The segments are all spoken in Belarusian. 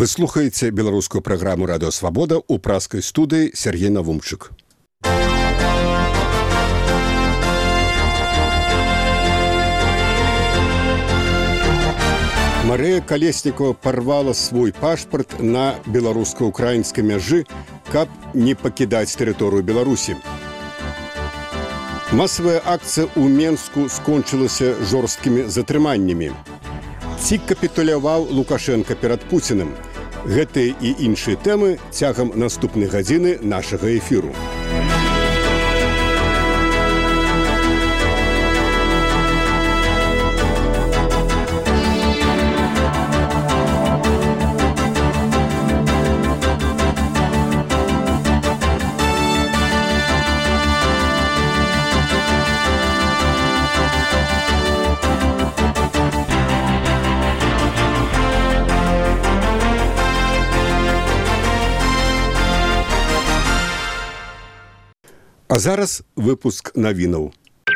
Вы слухаеце беларускую праграму «Радыё Свабода» ў праскай студыі Сергей Навумчык. Марыя Калеснікова парвала свой пашпарт на беларуска-украінскай мяжы, каб не пакідаць тэрыторыю Беларусі. Масавая акцыя ў Менску скончылася жорсткімі затрыманнямі. Ці капітуляваў Лукашенка перад Пуціним? Гэтыя і іншыя тэмы цягам наступнай гадзіны нашага эфіру. А зараз выпуск навінаў.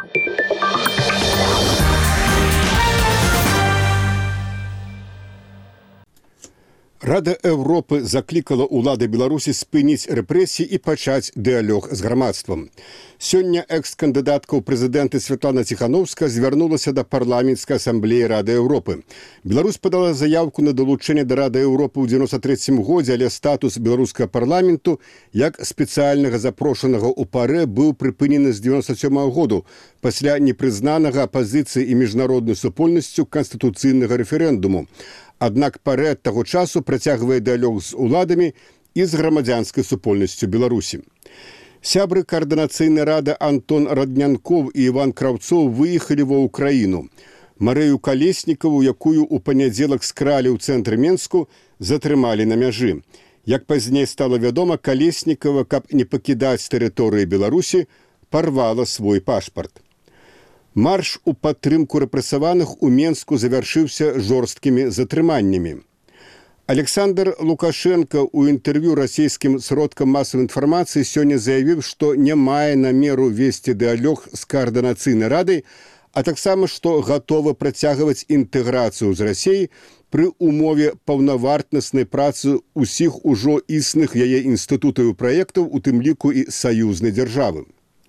Рада Еўропы заклікала ўлады Беларусі спыніць рэпрэсіі і пачаць дыялог з грамадствам. Сёння экс-кандыдатка ў прэзідэнты Святлана Ціхановская звярнулася да парламенцкай асамблеі Рады Еўропы. Беларусь падала заявку на далучэнне да Рады Еўропы ў 93-м годзе, але статус беларускага парламенту як спецыяльнага запрошанага ў ПАРЭ быў прыпынены з 97-го году пасля непрызнанага апазіцыі і міжнароднай супольнасцю канстытуцыйнага рэферэндуму. Аднак ПАРЭ ад таго часу працягвае дыялог з уладамі і з грамадзянскай супольнасцю Беларусі. Сябры каардынацыйнай рады Антон Раднянков і Іван Краўцоў выехалі ва Ўкраіну. Марыю Калеснікаву, якую ў панядзелак скралі ў цэнтры Менску, затрымалі на мяжы. Як пазней стала вядома, Калеснікава, каб не пакідаць тэрыторыі Беларусі, парвала свой пашпарт. Марш у падтрымку рэпрэсаваных у Менску завяршыўся жорсткімі затрыманнямі. Александр Лукашенко ў інтэрв'ю расійскім сродкам масавай інфармацыі сёння заявіў, што не мае намеру весці дыялог з каардынацыйнай радай, а таксама, што гатовы працягваць інтэграцыю з Расіяй пры ўмове паўнавартаснай працы ўсіх ужо існых яе інстытутаў і праектаў, у тым ліку і саюзнай дзяржавы.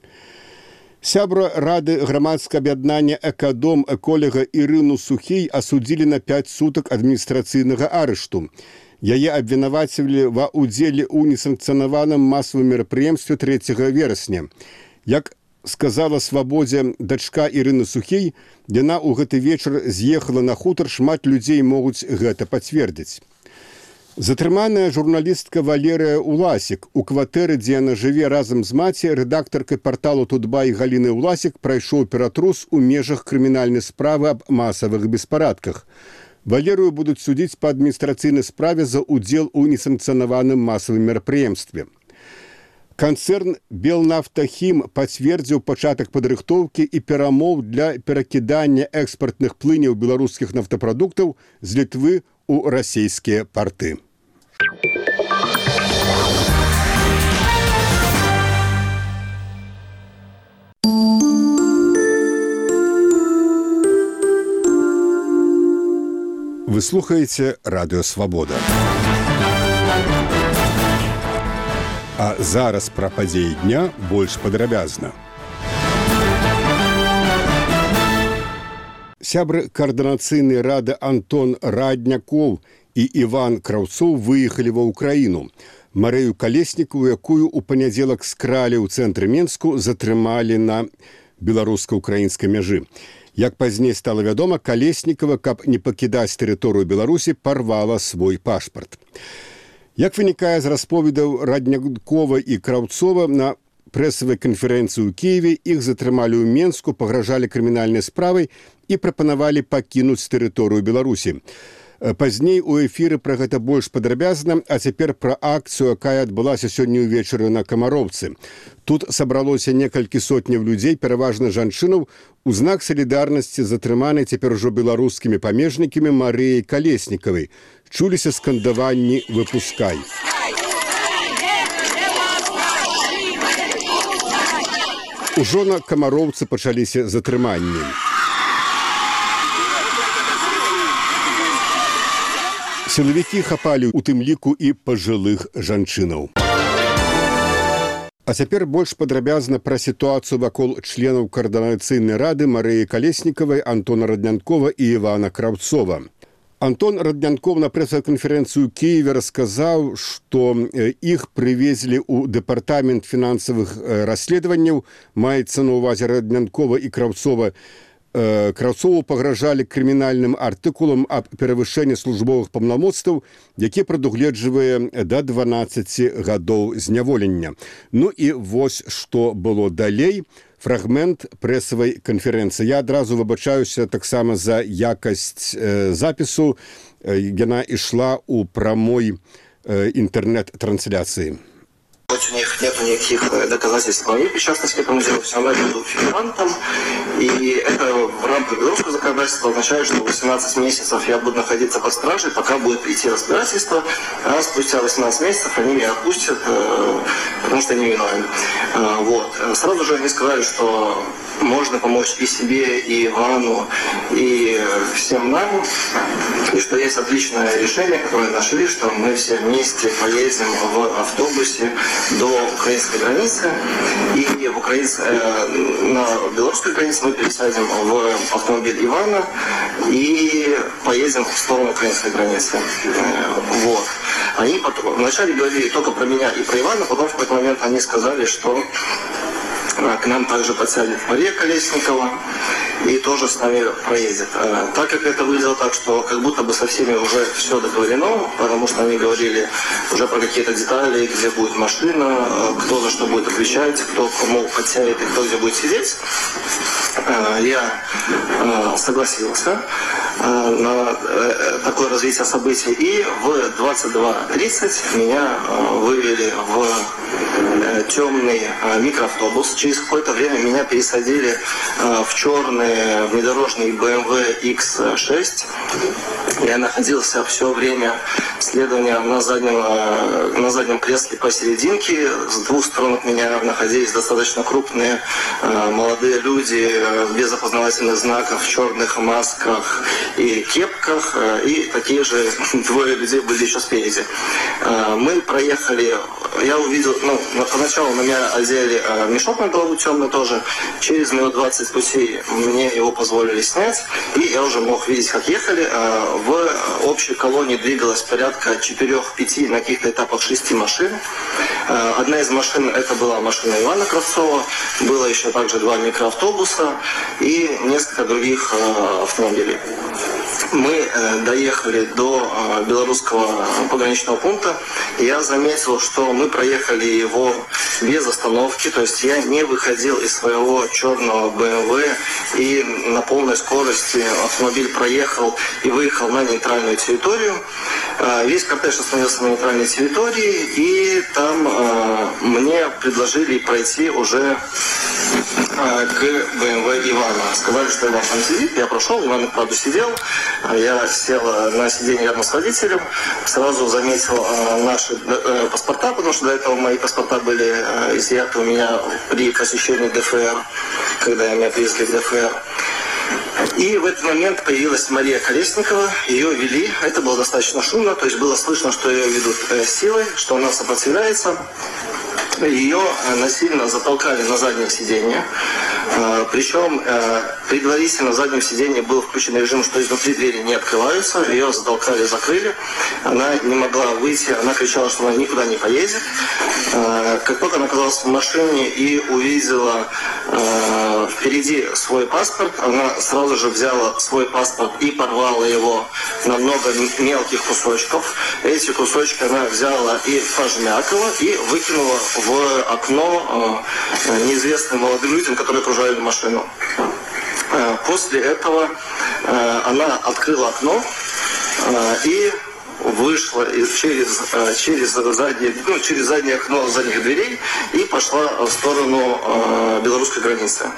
Сябра рады грамадскага аб'яднання «Экадом» эколога Ірыну Сухій асудзілі на 5 сутак адміністрацыйнага арышту. Яе абвінавацілі ва ўдзеле ў несанкцыянаваным масавым мерапрыемстве 3 верасня. Як сказала «Свабодзе» дачка Ірыны Сухій, яна ў гэты вечар з'ехала на хутар, шмат людзей могуць гэта пацвердзіць. Затрыманая журналістка Валерыя Уласік. У кватэры, дзе яна жыве разам з маці, рэдактаркай парталу «Тутбай» Галіны Уласік прайшоў ператрус у межах крымінальнай справы аб масавых беспарадках. Валерыю будуць судзіць па адміністрацыйнай справе за ўдзел у несанкцыянаваным масавым мерапрыемстве. Канцэрн «Белнафтахім» пацвердзіў пачатак падрыхтоўкі і перамоў для перакідання экспартных плыняў беларускіх нафтапрадуктаў з Літвы ў расійскія парты. Вы слухаеце «Радыё Свабода». А зараз пра падзеі дня больш падрабязна. Сябры каардынацыйнай рады Антон Радняков і Іван Краўцоў выехалі ва Ўкраіну. Марыю Калеснікаву, якую ў панядзелак скралі ў цэнтры Менску, затрымалі на беларуска-украінскай мяжы. Як пазней стала вядома, Калеснікава, каб не пакідаць тэрыторыю Беларусі, парвала свой пашпарт. Як вынікае з расповедаў Раднякова і Краўцова, на прэсавай канферэнцыі ў Кіеве іх затрымалі ў Менску, пагражалі крымінальнай справай і прапанавалі пакінуць тэрыторыю Беларусі. Пазней у эфіры пра гэта больш падрабязна, а цяпер пра акцыю, якая адбылася сёння ўвечары на Камароўцы. Тут сабралося некалькі сотняў людзей, пераважна жанчынаў, у знак салідарнасці затрыманай цяпер ужо беларускімі памежнікамі Марыяй Калеснікавай. Чуліся скандаванні «Выпускай». Ужо на Камароўцы пачаліся затрыманні. Сілавікі хапалі у тым ліку і пажылых жанчынаў. А цяпер больш падрабязна пра сітуацыю вакол членаў каардынацыйнай рады Марыі Калеснікавай, Антона Раднянкова і Івана Краўцова. Антон Раднянков на прэс-канферэнцыю ў Киеве расказаў, што іх прывезлі ў дэпартамент фінансавых расследаванняў, маецца на ўвазе Раднянкова і Краўцова. Краўцову пагражалі крымінальным артыкулам аб перавышэнні службовых паўнамоцтваў, які прадугледжвае да 12 гадоў зняволення. Ну і вось што было далей. Фрагмент прэсавай канферэнцыі. Я адразу выбачаюся таксама за якасць запісу. Яна ішла ў прамой інтэрнэт-трансляцыі. У них нет никаких доказательств моей причастности к этому делу, все равно я буду фигурантом. И это в рамках белорусского законодательства означает, что 18 месяцев я буду находиться под стражей, пока будет идти разбирательство, а спустя 18 месяцев они меня отпустят, потому что я не виновен. Вот. Сразу же они сказали, что можно помочь и себе, и Ивану, и всем нам, и что есть отличное решение, которое нашли, что мы все вместе поедем в автобусе до украинской границы, и на белорусской границе мы пересядем в автомобиль Ивана и поедем в сторону украинской границы. Вот. Они потом, вначале говорили только про меня и про Ивана, потом в какой-то момент они сказали, что к нам также подсядет Мария Колесникова и тоже с нами проедет. Так как это выглядело так, что как будто бы со всеми уже все договорено, потому что они говорили уже про какие-то детали, где будет машина, кто за что будет отвечать, кто кому подсядет и кто где будет сидеть, я согласился на такое развитие событий. И в 22:30 меня вывели в темный микроавтобус. Через какое-то время меня пересадили в черный внедорожный BMW X6. Я находился все время следования на заднем кресле посерединке. С двух сторон от меня находились достаточно крупные молодые люди без опознавательных знаков, в черных масках и кепках. И такие же двое людей были еще спереди. Мы проехали, я увидел, поначалу на меня одели мешок на голову темный тоже. Через минут 20 пути мне его позволили снять. И я уже мог видеть, как ехали. В общей колонне двигалось порядка 4-5, на каких-то этапах 6 машин. Одна из машин, это была машина Ивана Краўцова. Было еще также 2 микроавтобуса и несколько других автомобилей. Мы доехали до белорусского пограничного пункта. Я заметил, что мы проехали его без остановки. То есть я не выходил из своего черного BMW и на полной скорости автомобиль проехал и выехал на нейтральную территорию. Весь кортеж остановился на нейтральной территории, и там мне предложили пройти уже к BMW Ивана. Сказали, что Иван там сидит. Я прошел, Иван, правда, сидел. Я сел на сиденье рядом с водителем. Сразу заметил наши паспорта, потому что до этого мои паспорта были изъяты у меня при посещении ДФР, когда меня привезли в ДФР. И в этот момент появилась Мария Колесникова, ее вели, это было достаточно шумно, то есть было слышно, что ее ведут силой, что она сопротивляется. Ее насильно затолкали на заднее сиденье. Причем предварительно на заднем сиденье был включен режим, что изнутри двери не открываются. Ее затолкали, закрыли. Она не могла выйти, она кричала, что она никуда не поедет. Как только она оказалась в машине и увидела впереди свой паспорт, она сразу же взяла свой паспорт и порвала его на много мелких кусочков. Эти кусочки она взяла и пожмякала и выкинула в окно неизвестным молодым людям, которые окружали машину. После этого она открыла окно и вышла через заднее окно задних дверей и пошла в сторону белорусской границы.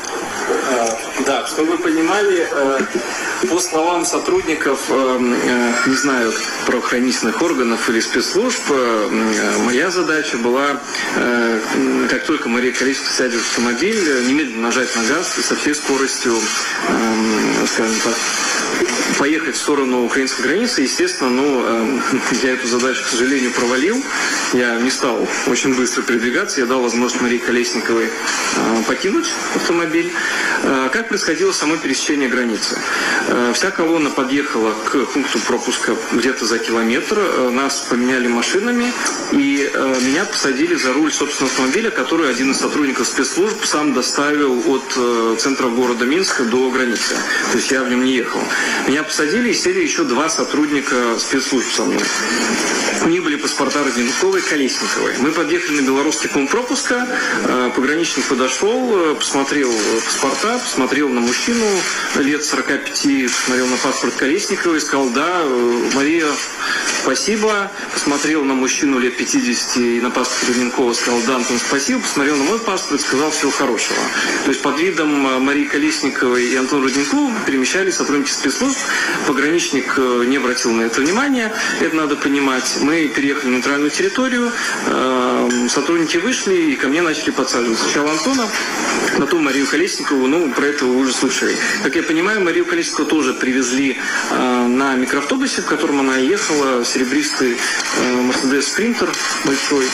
Да, чтобы вы понимали, по словам сотрудников, не знаю, правоохранительных органов или спецслужб, моя задача была, как только Мария Колесникова сядет в автомобиль, немедленно нажать на газ и со всей скоростью, скажем так, поехать в сторону украинской границы. Естественно, я эту задачу, к сожалению, провалил. Я не стал очень быстро передвигаться. Я дал возможность Марии Колесниковой покинуть автомобиль. Как происходило само пересечение границы? Вся колонна подъехала к пункту пропуска где-то за километр. Нас поменяли машинами, и меня посадили за руль собственного автомобиля, который один из сотрудников спецслужб сам доставил от центра города Минска до границы. То есть я в нем не ехал. Меня посадили, и сели еще 2 сотрудника спецслужб со мной. У них были паспорта Родионковой и Колесниковой. Мы подъехали на белорусский пункт пропуска. Пограничник подошел, посмотрел паспорта, посмотрел на мужчину лет 45, посмотрел на паспорт Колесниковой и сказал: да, Мария, спасибо. Посмотрел на мужчину лет 50 и на паспорт Родионкова, сказал: да, Антон, спасибо. Посмотрел на мой паспорт и сказал: всего хорошего. То есть под видом Марии Колесниковой и Антона Родионкова перемещались сотрудники спецслужб. Пограничник не обратил на это внимания. Это надо понимать. Мы переехали на нейтральную территорию, сотрудники вышли и ко мне начали подсаживать. Сначала Антона, потом Марию Колесникову, про это вы уже слышали. Как я понимаю, Марию Колесникову тоже привезли на микроавтобусе, в котором она ехала, серебристый Mercedes Sprinter большой.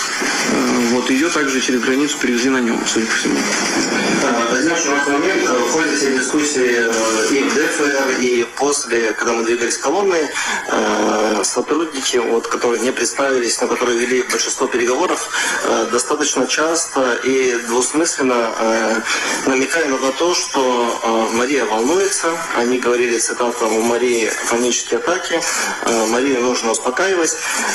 Ее также через границу привезли на нем, судя по всему. Возникший момент в ходе всей дискуссии и в ДФР, и после, когда мы двигались колонной, сотрудники, которые не представились, но которые вели большинство переговоров, достаточно часто и двусмысленно намекали на то, что Мария волнуется. Они говорили, цитата: у Марии панические атаки, Марию нужно успокаивать.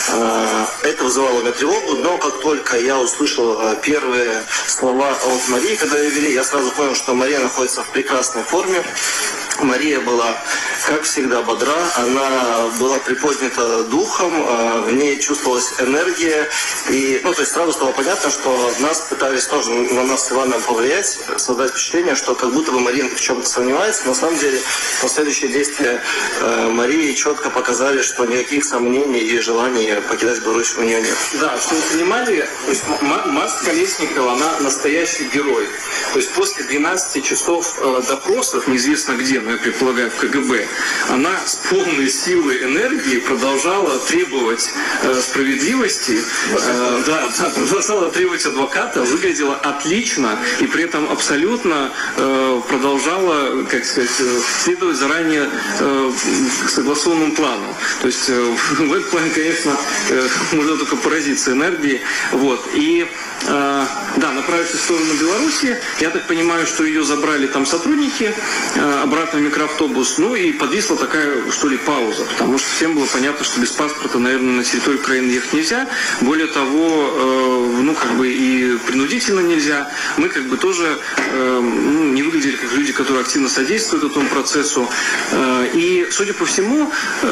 Это вызывало у меня тревогу, но как только я услышал первые слова от Марии, когда ее вели, я сразу понял, что Мария находится в прекрасной форме. Мария была, как всегда, бодра, она была приподнята духом, в ней чувствовалась энергия. И, то есть сразу стало понятно, что нас пытались тоже на нас с Иваном повлиять, создать впечатление, что как будто бы Мария в чем-то сомневается. На самом деле, последующие действия Марии четко показали, что никаких сомнений и желаний покидать Беларусь у нее нет. Да, чтобы вы понимали, то есть Мария Колесникова, она настоящий герой. То есть после 12 часов допросов, неизвестно где, но я предполагаю в КГБ, она с полной силой энергии продолжала требовать справедливости, продолжала требовать адвоката, выглядела отлично и при этом абсолютно продолжала, следовать заранее согласованному плану. То есть в этом плане, конечно, можно только поразиться энергией. И направившись в сторону Беларуси, я так понимаю, что ее забрали там сотрудники обратно в микроавтобус, и подвисла такая, пауза, потому что всем было понятно, что без паспорта, наверное, на территорию Украины ехать нельзя. Более того, и принудительно нельзя. Мы тоже не выглядели как люди, которые активно содействуют этому процессу. И, судя по всему,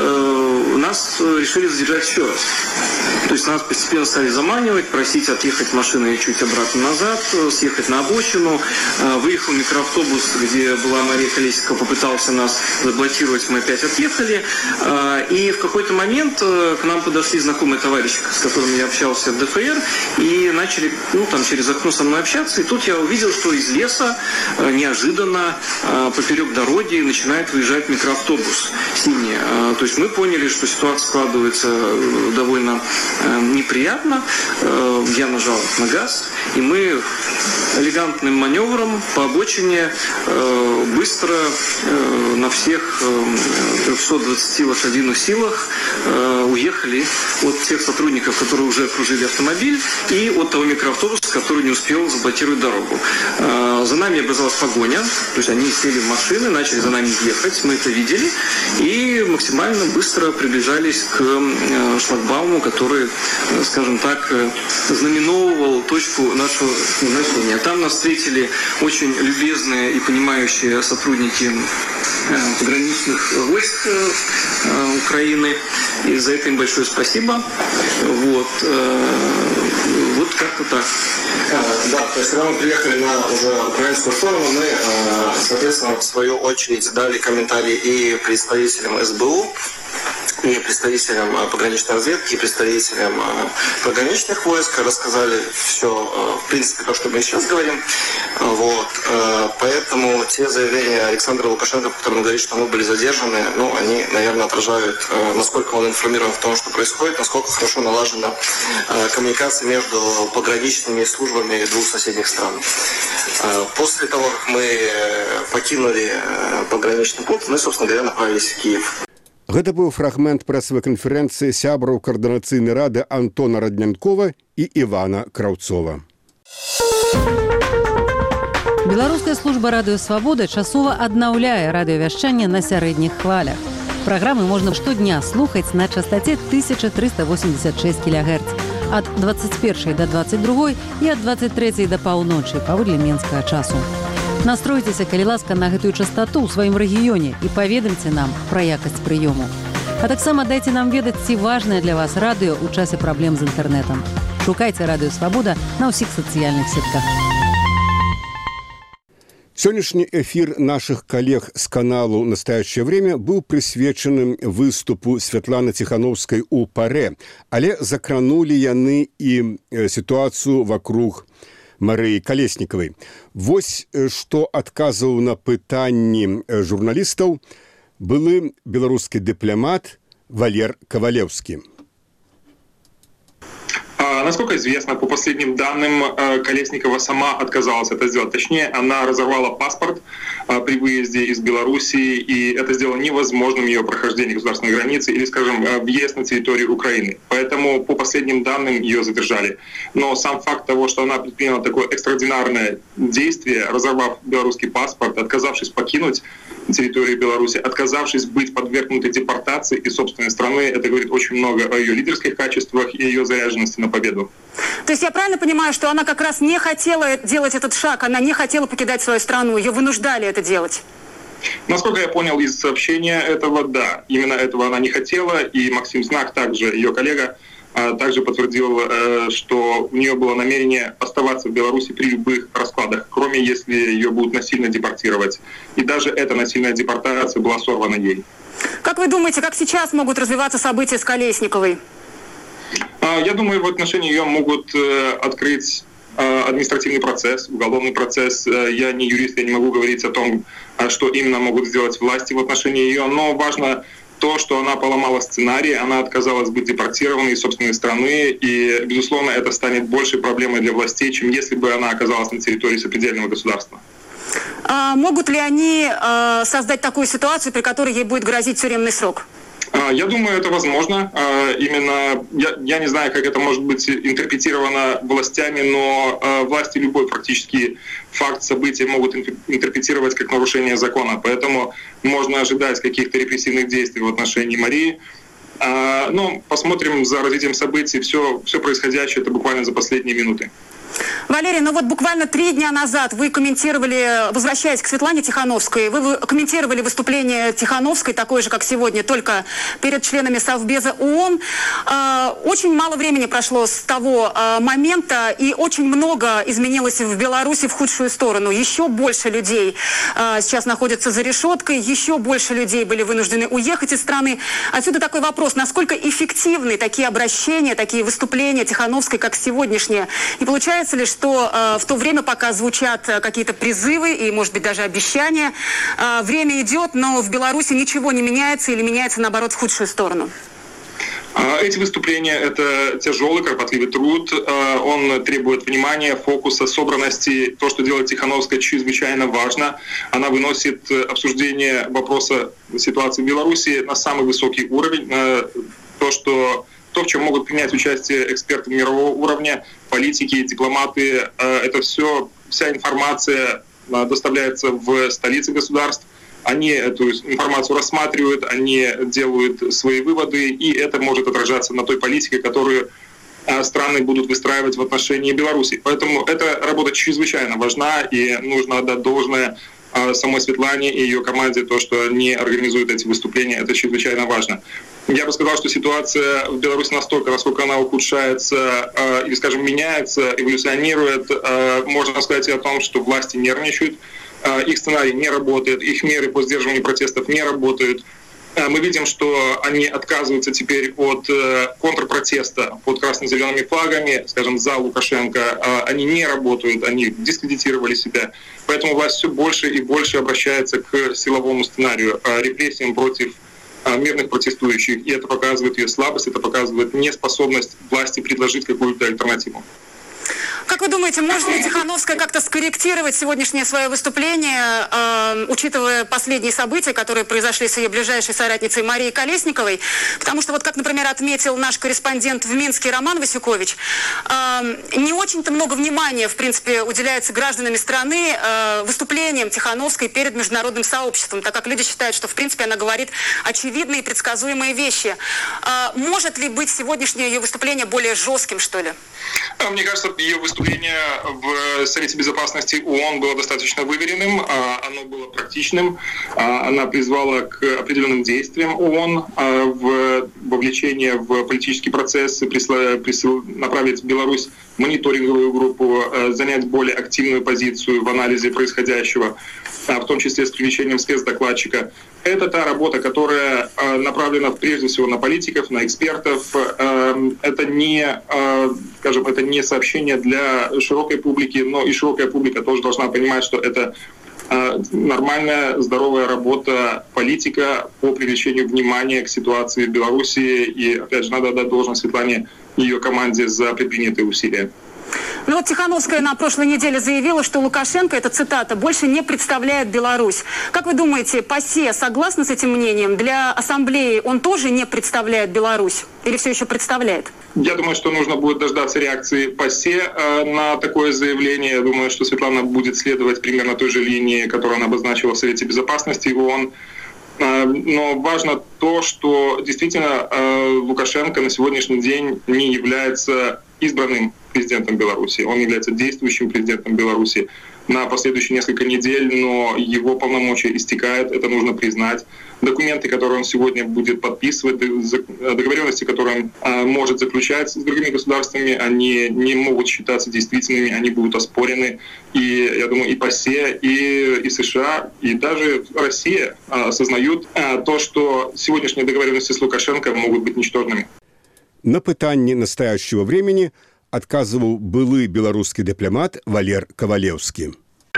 нас решили задержать еще раз. То есть нас постепенно стали заманивать, просить отъехать машиной чуть обратно назад, съехать на обочину. Выехал микроавтобус, где была Мария Колесникова, попытался нас заблокировать, мы опять отъехали. И в какой-то момент к нам подошли знакомые товарищи, с которыми я общался в ДФР, и начали через окно со мной общаться. И тут я увидел, что из леса неожиданно поперек дороги начинает выезжать микроавтобус синий. То есть мы поняли, что ситуация складывается довольно неприятно. Я нажал на газ, и мы элегантным маневром по обочине быстро на всех 320 лошадиных силах уехали от тех сотрудников, которые уже окружили автомобиль, и от того микроавтобуса, который не успел заблокировать дорогу. За нами образовалась погоня, то есть они сели в машины, начали за нами ехать, мы это видели, и максимально быстро приближались к шлагбауму, который, скажем так, знаменовывал точку нашего назначения. Там нас встретили очень любезные и понимающие сотрудники пограничных войск Украины, и за это им большое спасибо. Вот как-то так. То есть когда мы приехали на уже украинскую сторону, мы, соответственно, в свою очередь дали комментарии и представителям СБУ. и представителям пограничной разведки, и представителям пограничных войск, рассказали все, в принципе, то, что мы сейчас говорим. Вот. Поэтому те заявления Александра Лукашенко, в которых он говорит, что мы были задержаны, они, наверное, отражают, насколько он информирован в том, что происходит, насколько хорошо налажена коммуникация между пограничными службами двух соседних стран. После того, как мы покинули пограничный пункт, мы, собственно говоря, направились в Киев. Гэта быў фрагмент прэсавай канферэнцыі сябраў каардынацыйнай рады Антона Раднянкова і Івана Краўцова. Беларуская служба радыё «Свабода» часова аднаўляе радыёвяшчанне на сярэдніх хвалях. Праграмы можна штодня слухаць на частоце 1386 кГц ад 21 до 22 і ад 23 до паўночы паводле менскага часу. Настройцеся, калі ласка, на гэтую частоту ў сваім рэгіёне і паведамце нам пра якасць прыёму. А таксама дайце нам ведаць, ці важнае для вас радыё ў часе праблем з інтэрнэтам. Шукайце радыё «Свабода» на ўсіх сацыяльных сетках. Сённяшні эфір нашых калег з каналу «Настоящее время» быў прысвечаным выступу Святланы Ціхановскай у Парэ, але закранулі яны і сітуацыю вакруг Марыі Калеснікавай. Вось што адказаў на пытанні журналістаў былы беларускі дыпламат Валер Ковалевскі. Насколько известно, по последним данным, Колесникова сама отказалась это сделать. Точнее, она разорвала паспорт при выезде из Белоруссии, и это сделало невозможным ее прохождение государственной границы или, скажем, въезд на территорию Украины. Поэтому, по последним данным, ее задержали. Но сам факт того, что она предприняла такое экстраординарное действие, разорвав белорусский паспорт, отказавшись покинуть территорию Беларуси, отказавшись быть подвергнутой депортации из собственной страны, это говорит очень много о ее лидерских качествах и ее заряженности на победу. То есть я правильно понимаю, что она как раз не хотела делать этот шаг, она не хотела покидать свою страну, ее вынуждали это делать? Насколько я понял из сообщения этого, да, именно этого она не хотела, и Максим Знак, также ее коллега, также подтвердил, что у нее было намерение оставаться в Беларуси при любых раскладах, кроме если ее будут насильно депортировать. И даже эта насильная депортация была сорвана ей. Как вы думаете, как сейчас могут развиваться события с Колесниковой? Я думаю, в отношении ее могут открыть административный процесс, уголовный процесс. Я не юрист, я не могу говорить о том, что именно могут сделать власти в отношении ее, но важно то, что она поломала сценарий, она отказалась быть депортированной из собственной страны, и, безусловно, это станет большей проблемой для властей, чем если бы она оказалась на территории сопредельного государства. Могут ли они создать такую ситуацию, при которой ей будет грозить тюремный срок? Я думаю, это возможно. Именно я не знаю, как это может быть интерпретировано властями, но власти любой практически факт события могут интерпретировать как нарушение закона. Поэтому можно ожидать каких-то репрессивных действий в отношении Марии. Но посмотрим за развитием событий. Все происходящее — это буквально за последние минуты. Валерий, буквально 3 дня назад вы комментировали, возвращаясь к Светлане Тихановской, вы комментировали выступление Тихановской, такое же, как сегодня, только перед членами Совбеза ООН. Очень мало времени прошло с того момента, и очень много изменилось в Беларуси в худшую сторону. Еще больше людей сейчас находятся за решеткой, еще больше людей были вынуждены уехать из страны. Отсюда такой вопрос, насколько эффективны такие обращения, такие выступления Тихановской, как сегодняшние? И получается ли, что в то время, пока звучат какие-то призывы и, может быть, даже обещания, время идет, но в Беларуси ничего не меняется или меняется, наоборот, в худшую сторону? Эти выступления — это тяжелый, кропотливый труд. Он требует внимания, фокуса, собранности. То, что делает Тихановская, чрезвычайно важно. Она выносит обсуждение вопроса ситуации в Беларуси на самый высокий уровень. То, в чем могут принять участие эксперты мирового уровня, политики, дипломаты, это вся информация доставляется в столицы государств. Они эту информацию рассматривают, они делают свои выводы, и это может отражаться на той политике, которую страны будут выстраивать в отношении Беларуси. Поэтому эта работа чрезвычайно важна, и нужно отдать должное самой Светлане и ее команде, то, что они организуют эти выступления, это чрезвычайно важно. Я бы сказал, что ситуация в Беларуси настолько, насколько она ухудшается или, скажем, меняется, эволюционирует, можно сказать и о том, что власти нервничают, их сценарий не работает, их меры по сдерживанию протестов не работают. Мы видим, что они отказываются теперь от контрпротеста под красно-зелеными флагами, скажем, за Лукашенко. Они не работают, они дискредитировали себя. Поэтому власть все больше и больше обращается к силовому сценарию, репрессиям против мирных протестующих. И это показывает ее слабость, это показывает неспособность власти предложить какую-то альтернативу. Как вы думаете, может ли Тихановская как-то скорректировать сегодняшнее свое выступление, учитывая последние события, которые произошли с ее ближайшей соратницей Марией Колесниковой? Потому что, вот как, например, отметил наш корреспондент в Минске Роман Васюкович, не очень-то много внимания, в принципе, уделяется гражданами страны выступлениям Тихановской перед международным сообществом, так как люди считают, что, в принципе, она говорит очевидные и предсказуемые вещи. Может ли быть сегодняшнее ее выступление более жестким, что ли? Мне кажется, ее выступление в Совете Безопасности ООН было достаточно выверенным, оно было практичным, она призвала к определенным действиям ООН, в вовлечение в политический процесс, направить в Беларусь мониторинговую группу, занять более активную позицию в анализе происходящего, в том числе с привлечением спецдокладчика. Это та работа, которая направлена прежде всего на политиков, на экспертов. Это не, скажем, это не сообщение для широкой публики, но и широкая публика тоже должна понимать, что это нормальная, здоровая работа политика по привлечению внимания к ситуации в Беларуси. И, опять же, надо отдать должное Светлане и ее команде за предпринятые усилия. Ну вот Тихановская на прошлой неделе заявила, что Лукашенко, это цитата, больше не представляет Беларусь. Как вы думаете, ПАСЕ согласна с этим мнением? Для Ассамблеи он тоже не представляет Беларусь? Или все еще представляет? Я думаю, что нужно будет дождаться реакции ПАСЕ на такое заявление. Я думаю, что Светлана будет следовать примерно той же линии, которую она обозначила в Совете Безопасности ООН. Но важно то, что действительно Лукашенко на сегодняшний день не является избранным президентом Беларуси. Он является действующим президентом Беларуси на последующие несколько недель, но его полномочия истекают, это нужно признать. Документы, которые он сегодня будет подписывать, договоренности, которые он может заключать с другими государствами, они не могут считаться действительными, они будут оспорены. И, я думаю, и ПАСЕ, и США, и даже Россия осознают то, что сегодняшние договоренности с Лукашенко могут быть ничтожными. На пытанні настоящего времени отказывал былы белорусский дипломат Валер Ковалевский.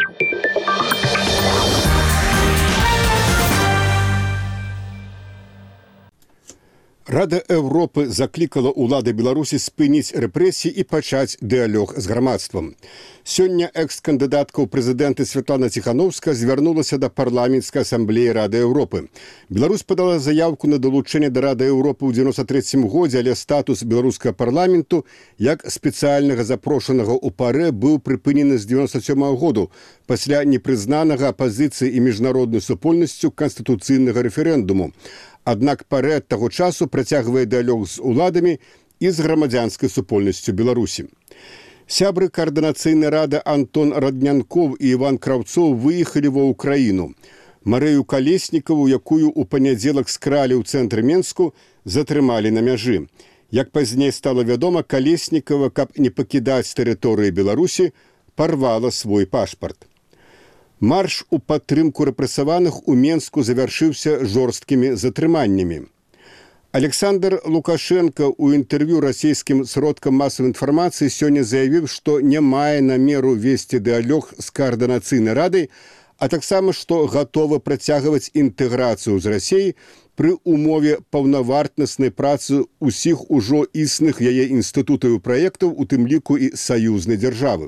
Рада Европы закликала улады Беларусі спыніць рэпрэсіі і пачаць дыалог з грамадствам. Сёння экс-кандыдатка ў прэзідэнты Светлана Тихановская звярнулася да парламенцкай асамблеі Рады Европы. Беларусь падала заявку на далучэнне да Рады Европы ў 93 годзе, але статус беларускага парламенту як спецыяльнага запрошанага ў ПАРЭ быў прыпынены з 97 году пасля непрызнанага апазіцыі і міжнароднай супольнасцю канстытуцыйнага рэферэндуму. Аднак ПАРЭ ад таго часу працягвае дыалог з уладамі і з грамадзянскай супольнасцю Беларусі. Сябры координацыйнай рады Антон Раднянков і Іван Краўцоў выехалі ва Ўкраіну. Марыю Колеснікаву, якую ў панядзелак скралі ў цэнтры Менску, затрымалі на мяжы. Як пазней стала вядома, Колеснікава, каб не пакідаць тэрыторыі Беларусі, парвала свой пашпарт. Марш у падтрымку рэпрэсаваных у Менску завяршыўся жорсткімі затрыманнямі. Александр Лукашенко у інтэрв'ю расійскім сродкам масавай інфармацыі сёння заявіў, што не мае намеру весці дыалог з координацыйнай радай, а таксама, што гатовы працягваць інтэграцыю з Расіяй пры умове паўнавартаснай працы ўсіх ужо існых яе інстытутаў і праектаў, у тым ліку і саюзнай дзяржавы.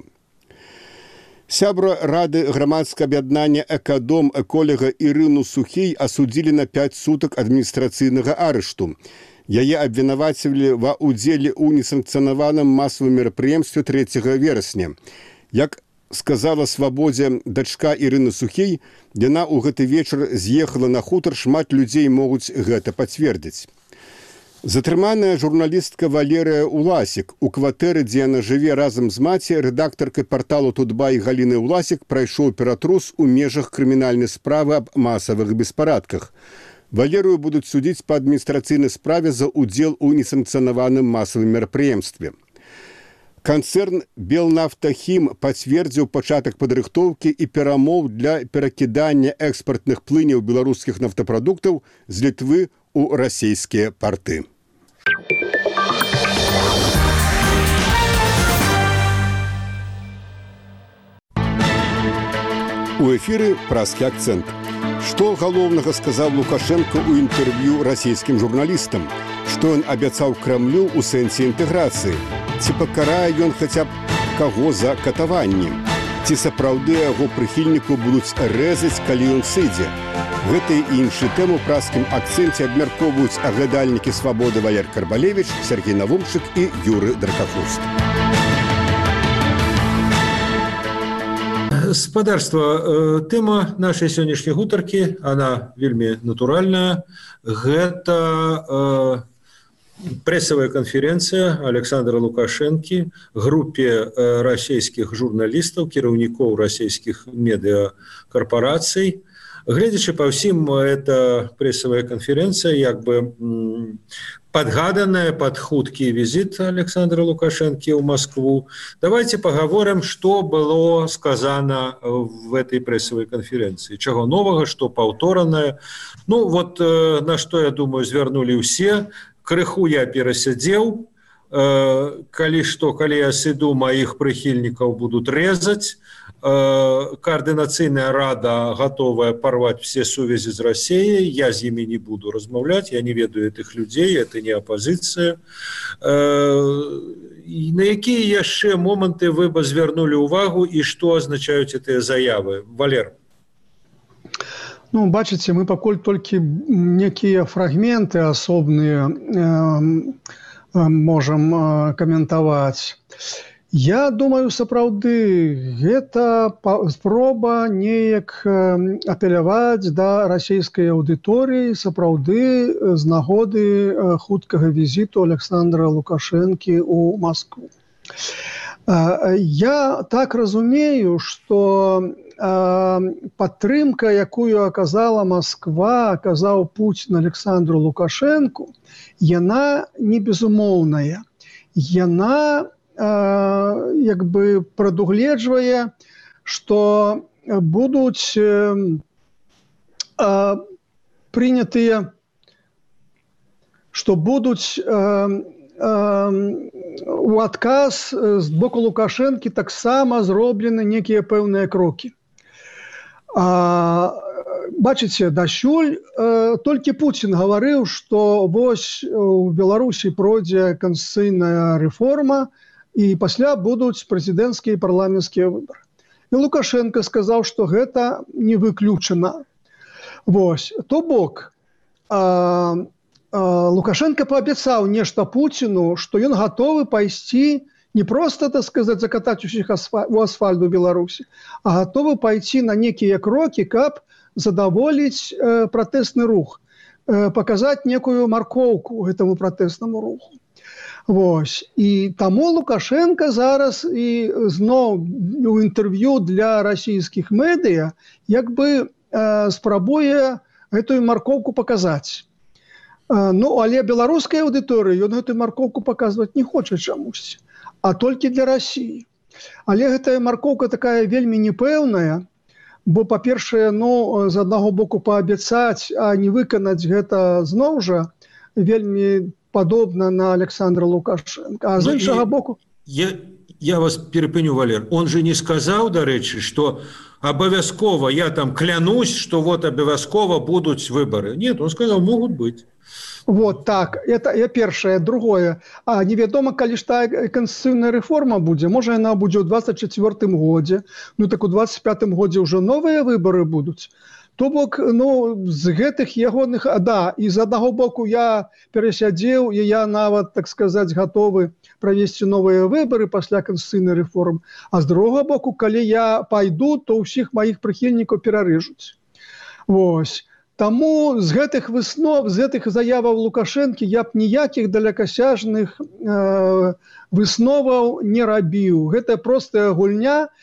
Сябра Рады грамадскага аб'яднання «Экадом» эколога Ірыну Сухій асудзілі на 5 сутак адміністрацыйнага арышту. Яе абвінавацілі ва ўдзеле ў несанкцыянаваным масавым мерапрыемстве 3 верасня. Як сказала «Свабодзе» дачка Ірыны Сухій, яна ў гэты вечар з'ехала на хутар, шмат людзей могуць гэта пацвердзіць. Затрыманая журналістка Валерыя Уласік. У кватэры, дзе яна жыве разам з маці, рэдактаркай парталу «Тутбай» Галіны Уласік прайшоў ператрус у межах крымінальнай справы аб масавых беспарадках. Валерыю будуць судзіць па адміністрацыйнай справе за ўдзел у несанкцыянаваным масавым мерапрыемстве. Канцэрн «Белнафтахім» пацвердзіў пачатак падрыхтоўкі і перамоў для перакідання экспартных плыняў беларускіх нафтапрадуктаў з Літвы ў расійскія парты. У эфіры «Праскі акцэнт». Што галоўнага сказаў Лукашенко ў інтэрв'ю расійскім журналістам? Што ён абяцаў Крамлю ў сэнсе інтэграцыі? Ці пакарае ён хаця б каго за катаванні? Ці сапраўды яго прыхільнікаў будуць рэзаць, калі ён сыдзе? Гэта і іншы тэму ў праскім акцэнце абмяркоўваюць аглядальнікі «Свабоды» Валер Карбалевіч, Сергей Навумчык і Юры Дракафуст. Спадарства, тэма нашай сённяшняй гутаркі, она вельмі натуральная. Гэта прэсавая канферэнцыя Александра Лукашэнкі, групе расійскіх журналістаў, кіраўнікоў расійскіх медыакарпарацый. Гледзячы па ўсім, это прэсавая канферэнцыя як бы подгаданная под хуткі визит Александра Лукашенко в Москву. Давайте поговорим, что было сказано в этой прессовой конференции. Чего нового, что повторенное. Ну вот на что, я думаю, звернули все. Крыху я пересидел. Коли я сиду, моих прихильников будут резать. Координационная рада готовая порвать все связи с Россией. Я с ними не буду размовлять, я не ведаю этих людей, это не оппозиция. И на какие еще моменты вы бы звернули увагу и что означают эти заявы? Валер. Ну, бачите, мы покуль только некие фрагменты особные можем комментовать. Я думаю, сапраўды, гэта спроба неяк апеляваць да расійскай аўдыторыі сапраўды з нагоды хуткага візіту Александра Лукашэнкі ў Москву. Я так разумею, што падтрымка, якую аказала Москва, аказаў Путін Александру Лукашэнку, яна не безумоўная. Яна як бы прадугледжвае, што будуць прынятыя, што будуць у адказ з боку Лукашэнкі таксама зроблены некія пэўныя крокі. Бачыце, дасюль толькі Путін гаварыў, што вось у Беларусі пройдзе канстытуцыйная рэформа, і пасля будуць прэзідэнцкія і парламенцкія выбары. І Лукашенко сказаў, што гэта не выключана. Вось. То бок, Лукашенко паабяцаў нешта Пуціну, што ён гатовы пайсці не проста, так сказаць, закатаць усіх у асфальт у Беларусі, а гатовы пайсці на некія крокі, каб задаволіць пратэсны рух, паказаць некую маркоўку гэтаму пратэснаму руху. Вось. І таму Лукашенко зараз і зноў у інтэрв'ю для расійскіх медыя як бы спрабуе гэтую маркоўку паказаць. Ну, але беларускай аўдыторыі ён гэтую маркоўку паказваць не хоча чамусь, а толькі для Расіі. Але гэтая маркоўка такая вельмі непэўная, бо, па-першае, ну, з аднаго боку паабяцаць, а не выканаць гэта зноў жа вельмі подобно на Александра Лукашенко. А з іншага боку... Я вас перепыню, Валер. Он же не сказал, до речи, что обовязково, я там клянусь, что вот обовязково будут выборы. Нет, он сказал, могут быть. Вот так. Это першае. Другое. Невядома, калі ж та конституцыйная рэформа будзе. Можа, яна будзе ў 24-м годзе. Ну, так у 25-м годзе ўжо новыя выборы будуць. То бок, ну, з гэтых ягоных... Да, і з аднаго боку я перасядзеў, і я нават, так сказаць, гатовы правесці новыя выборы пасля канстытуцыйнай рэформы. А з другога боку, калі я пайду, то ўсіх маіх прыхільнікаў перарыжуць. Вось. Таму з гэтых выснов, з гэтых заяваў Лукашэнкі я б ніякіх далекасяжных высноваў не рабіў. Гэта простая гульня,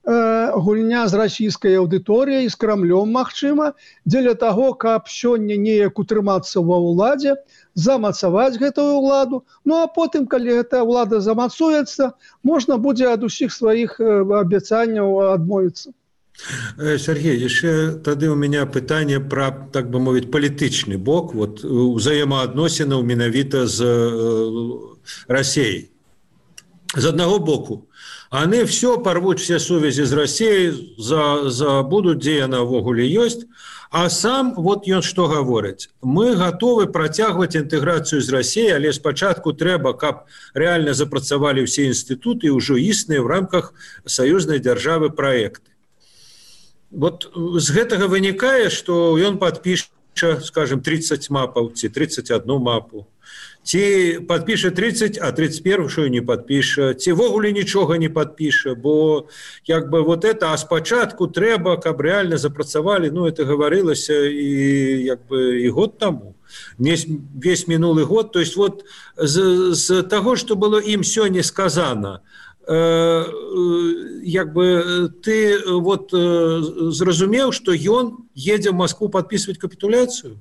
гульня з расійскай аўдыторыяй, з Крамлём, магчыма, дзеля таго, каб сёння неяк утрымацца ва ўладзе, замацаваць гэтую ўладу. Ну, а потым, калі гэтая ўлада замацуецца, можна будзе ад усіх сваіх абяцанняў адмовіцца. Сергей, яшчэ тады у меня пытанне пра, так бы мовіць, палітычны бок, вот, узаемаадносінаў менавіта з Расіяй. З аднаго боку, они все порвут, все сувязі з Россией, забудут, где яна ввогуле ёсць, а сам вот ён што гаворыць: мы готовы працягваць інтэграцыю з Россией, але спачатку трэба, каб реально запрацавалі ўсе інстытуты ўжо існыя в рамках саюзнай дзяржавы проекты. Вот з гэтага вынікае, што ён падпіша, скажем, 30 мапаў ці 31 мапу. Ці падпіша 30, а 31 не падпіша, ці ввогуле нічога не падпіша, бо як бы вот это, а спачатку трэба, каб реально запрацавалі, ну это гаварылася і як бы і год таму, весь мінулы год. То есть вот з таго, што было ім сёння сказана, як бы ты вот зразумеў, што ён едзе в Москву падпісваць капітуляцыю?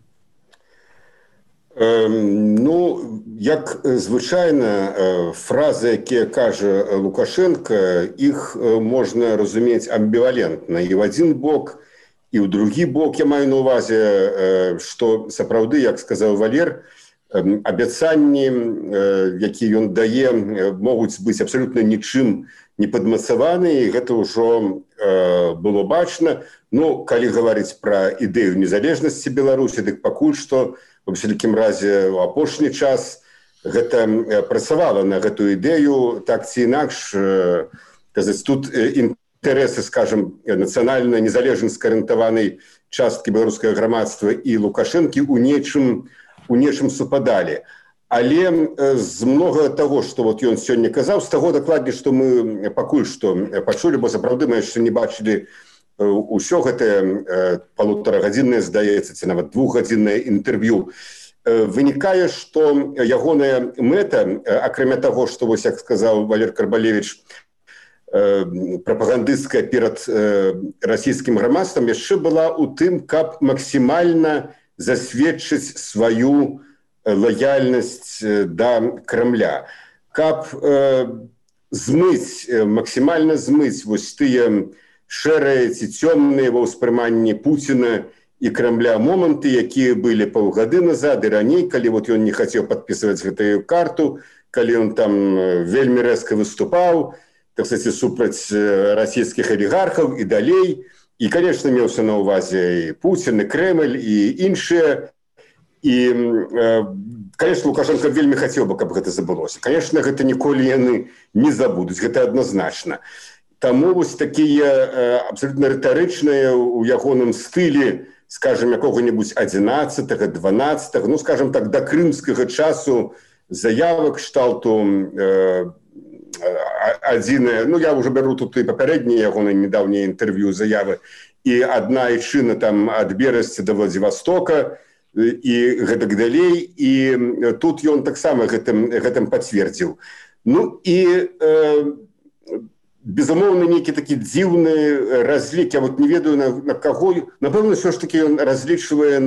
Ну, як звычайна, фразы, якія кажа Лукашенко, іх можна разумець амбівалентна. І в один бок, і ў другі бок. Я маю на увазе, што сапраўды, як сказаў Валер, абяцанні, якія ён дае, могуць быць абсалютна нічым не падмацаваны, і гэта ўжо было бачна. Ну, калі гаварыць пра ідэю незалежнасці Беларусі, дык пакуль што в усялякім разе у апошні час гэта працавала на гэтую ідэю, так ці інакш. Тут інтарэсы, скажем, нацыянальна незалежнасць арыентаванай часткі беларускага грамадства і Лукашэнкі у нечым супадалі. Але з многа таго, што вот ён сёння казаў, з таго дакладней, што мы пакуль што пачулі, бо сапраўды мы яшчэ не бачылі ўсё гэтае палутарагадзіннае, здаецца, ці нават двухгадзіннае інтэрв'ю, вынікае, што ягоная мэта, акрамя таго, што, вось як сказаў Валер Карбалевіч, прапагандысцкая перад расійскім грамадствам, яшчэ была ў тым, каб максімальна засведчыць сваю лаяльнасць да Крамля, каб максімальна змыць вось тыя шэрыя ці цёмныя ва ўспрыманні Пуціна і Крамля моманты, якія былі паўгады назад і раней, калі вот ён не хацеў падпісваць гэтую карту, калі ён там вельмі рэзка выступаў, так сказать, супраць расійскіх алігархаў і далей. І, конечно, меўся на ўвазе і Пуцін, і Крэмль, і іншыя. І, конечно, Лукашенко вельмі хацеў бы, каб гэта забылося. Конечно, гэта ніколі яны не забудуць, гэта адназначна. Таму вось такія абсолютно рытарычныя у ягоным стылі, скажем, якога-небудзь 11-го, 12-го, ну, скажем так, да крымскага часу заявак кшталту адзіная, ну, я уже беру тут і папярэднія ягоныя недаўнія інтэрв'ю, заявы, і адна айчына там ад Берасці да Владзівастока, і гэтак далей, і тут ён таксама гэтым пацвердзіў. Ну, і безумоўна, нейкі такі дзіўны разлік, я вот не ведаю на каго, напэўна, ўсё ж такі ён разлічвае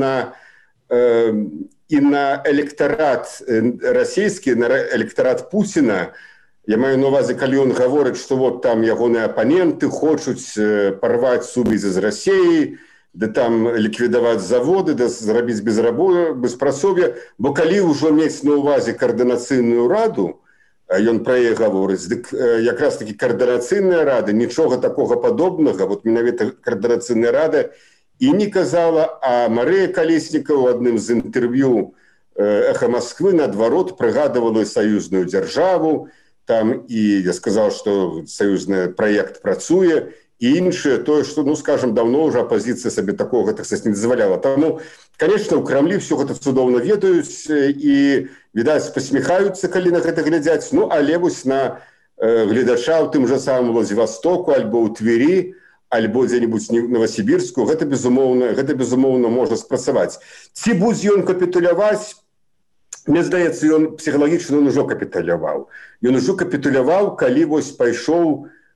і на электарат расійскі, на электарат Пуціна. Я маю на ўвазе, калі ён гаворыць, што вот там ягоныя апаненты хочуць парваць сувязі з Расіяй, да там ліквідаваць заводы, да зрабіць беспрацоўе, бо калі ўжо мець на ўвазе каардынацыйную раду, ён пра яе гаворыць, дык якраз такі каардынацыйная рада, нічога такога падобнага, вот менавіта каардынацыйная рада і не казала, а Марыя Калеснікава ў адным з інтэрв'ю «Эхо Москвы» наадварот прыгадывала саюзную дзяржаву, там і я сказаў, што саюзны праект працуе, і іншае, тое, што, ну, скажем, давно ўжо апазіцыя сабе такога, так сказаць, не дазваляла. Таму, конечно, ў Крамлі все гэта цудоўна ведаюць і, відаць, пасміхаюцца, калі на гэта глядзяць. Ну, але вось на гледача ў тым жа самым Владзівастоку, альбо ў Твері, альбо дзе-небудзь Новасібірску, гэта безумоўна можна спрацаваць. Ці будзе ён капітуляваць? Мне здаецца, ён псіхалагічна ужо капітуляваў. Ён ужо капітуляваў, калі вось пайшоў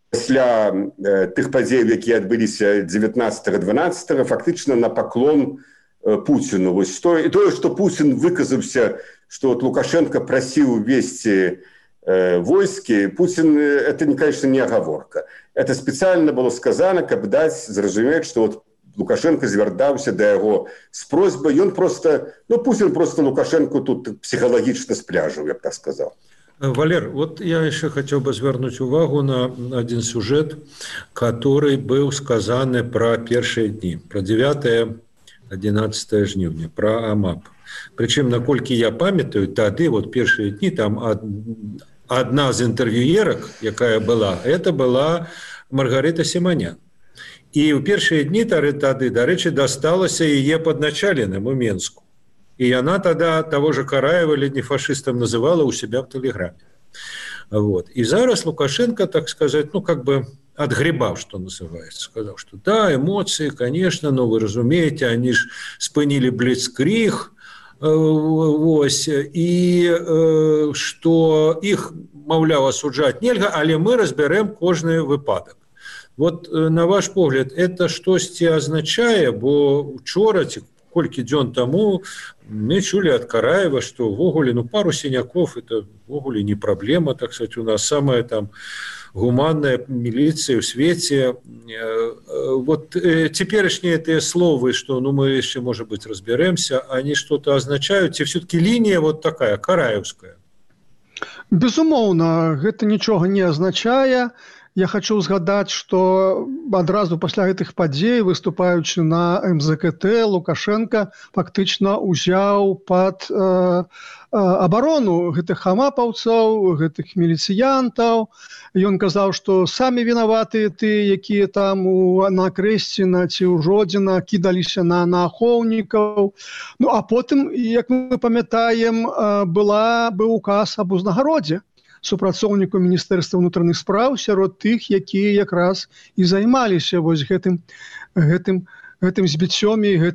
пасля тых падзеяў, якія адбыліся 19-12, фактычна на паклон Пуціну. Вось тое, што Пуцін выказаўся, што Лукашенко прасіў весці войскі, Пуцін, это, конечно, не агаворка. Это спецыяльна было сказано, каб даць зразумець, што Лукашенко звяртаўся да яго з просьбай. Ён просто, Пуцін просто Лукашенко тут психологічна спляжыў, я б так сказал. Валер, вот я еще хотел бы звернуть увагу на один сюжет, который был сказаны про первые дни, про 9-11 жнівня, про АМАП. Причем, наколькі я памятаю, тады вот первые дни там одна из интервьюерок, якая была, это была Маргарита Симонян. И в первые дни тады, до речи, досталось ее подначаленным у Менску. И она тогда того же Караева ледь не фашистом называла у себя в Телеграме. Вот. И зараз Лукашенко, так сказать, отгребав, что называется, сказал, что да, эмоции, конечно, но вы разумеете, они ж спынили блицкриг, и что их, мовляв, осуджать нельга, але мы разберем кожный выпадок. Вот на ваш погляд, это штосьці означае, бо учора, колькі дзён таму мы чулі ад Караева, што ввогуле пару сіняков это ввогуле не праблема, так сказать, у нас самая там гуманная милиция в свете. Вот теперешние эти словы, что мы еще, может быть, разберемся, они что-то означают, и все-таки линия вот такая, караевская? Безумоўна, гэта нічога не азначае. Я хочу згадаць, што адразу пасля гэтых падзей, выступаючы на МЗКТ, Лукашенко фактычна ўзяў пад абарону гэтых хамапаўцаў, гэтых міліцыянтаў. Ён казаў, што самі вінаватыя тыя, якія там на Крэсціна ці ў Жодзіна кідаліся на ахоўнікаў. А потым, як мы памятаем, быў указ аб узнагародзе супрацоўніку Міністэрства ўнутраных спраў сярод тых, якія якраз і займаліся вось гэтым збіццём і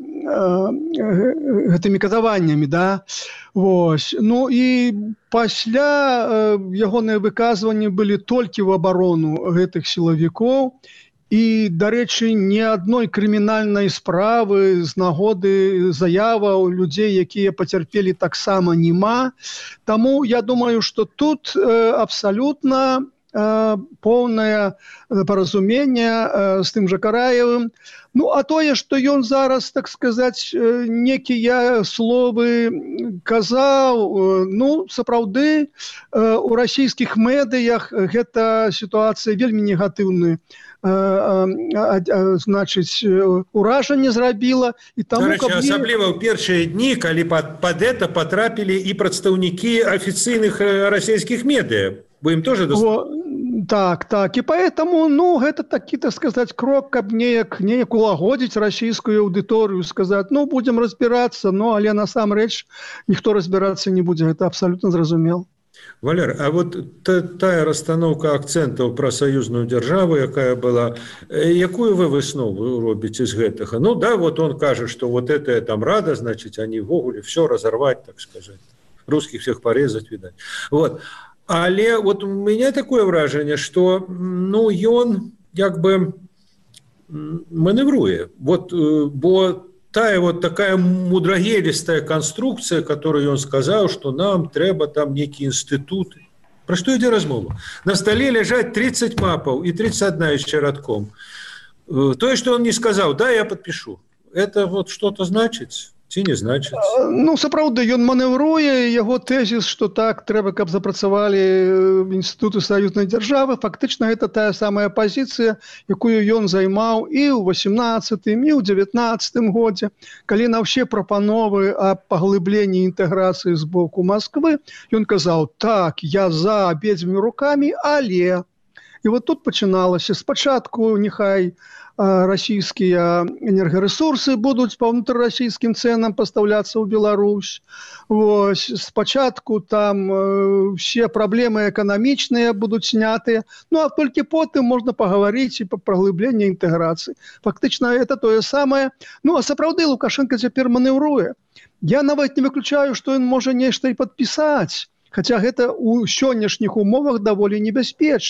гэтымі катаваннямі, да. Вось. І пасля ягоныя выказванні былі толькі ў абарону гэтых сілавікоў. І, дарэчы, ні адной крымінальнай справы з нагоды заяваў людзей, якія пацярпелі, таксама няма. Таму я думаю, што тут абсалютна поўнае паразуменне з тым жа Караевым. А тое, што ён зараз, так сказаць, некія словы казаў, сапраўды, у расійскіх медыях гэта сітуацыя вельмі негатыўная. Значыць, уражанне зрабіла. І таму, асабліва ў першыя дні, калі пад это патрапілі і прадстаўнікі афіцыйных расійскіх медыа. Вы ім тоже Так. І поэтому, гэта такі, так сказаць, крок, каб неяк улагодзіць расійскую аўдыторыю, сказаць, будзем разбірацца, але насамрэч ніхто разбірацца не будзе, гэта абсалютна зразумела. Валер, а вот тая расстановка акцентаў пра саюзную дзяржаву, якая была, якую вы выснову робіце з гэтага? Вот он кажа, што вот это там рада, значит, они ввогуле все разорвать, так сказать, русских всех порезать, видать. Вот. Але вот у меня такое вражение, что, ён як бы маневруе. Вот, бо тая вот такая мудрагелістая конструкция, которую он сказал, что нам трэба там некие институты. Про что ідзе размова? На столе лежать 30 мапов и 31 еще радком. То, что он не сказал, да, я подпишу. Это вот что-то значит? Ці не значыць? Сапраўды, ён манеўруе, яго тэзіс, што так, трэба, каб запрацавалі інстытуты саюзнай дзяржавы. Фактычна, гэта тая самая пазіцыя, якую ён займаў і ў 18-м, і ў 19-м годзе, калі на ўсе прапановы аб паглыбленні інтэграцыі з боку Масквы, ён казаў, так, я за абедзвюмі рукамі, але... І вот тут пачыналася. Спачатку, няхай расійскія энергарэсурсы будуць па ўнутрырасійскім цэнам пастаўляцца ў Беларусь. Вось, спачатку там все праблемы эканамічныя будуць знятыя, а толькі потым можна пагаварыць і па праглыбленні інтэграцыі. Фактычна, это тое самае. А сапраўды Лукашенко цяпер манеўруе. Я нават не выключаю, што ён можа нешта і падпісаць, хаця гэта ў сённяшніх умовах даволі небяспечна.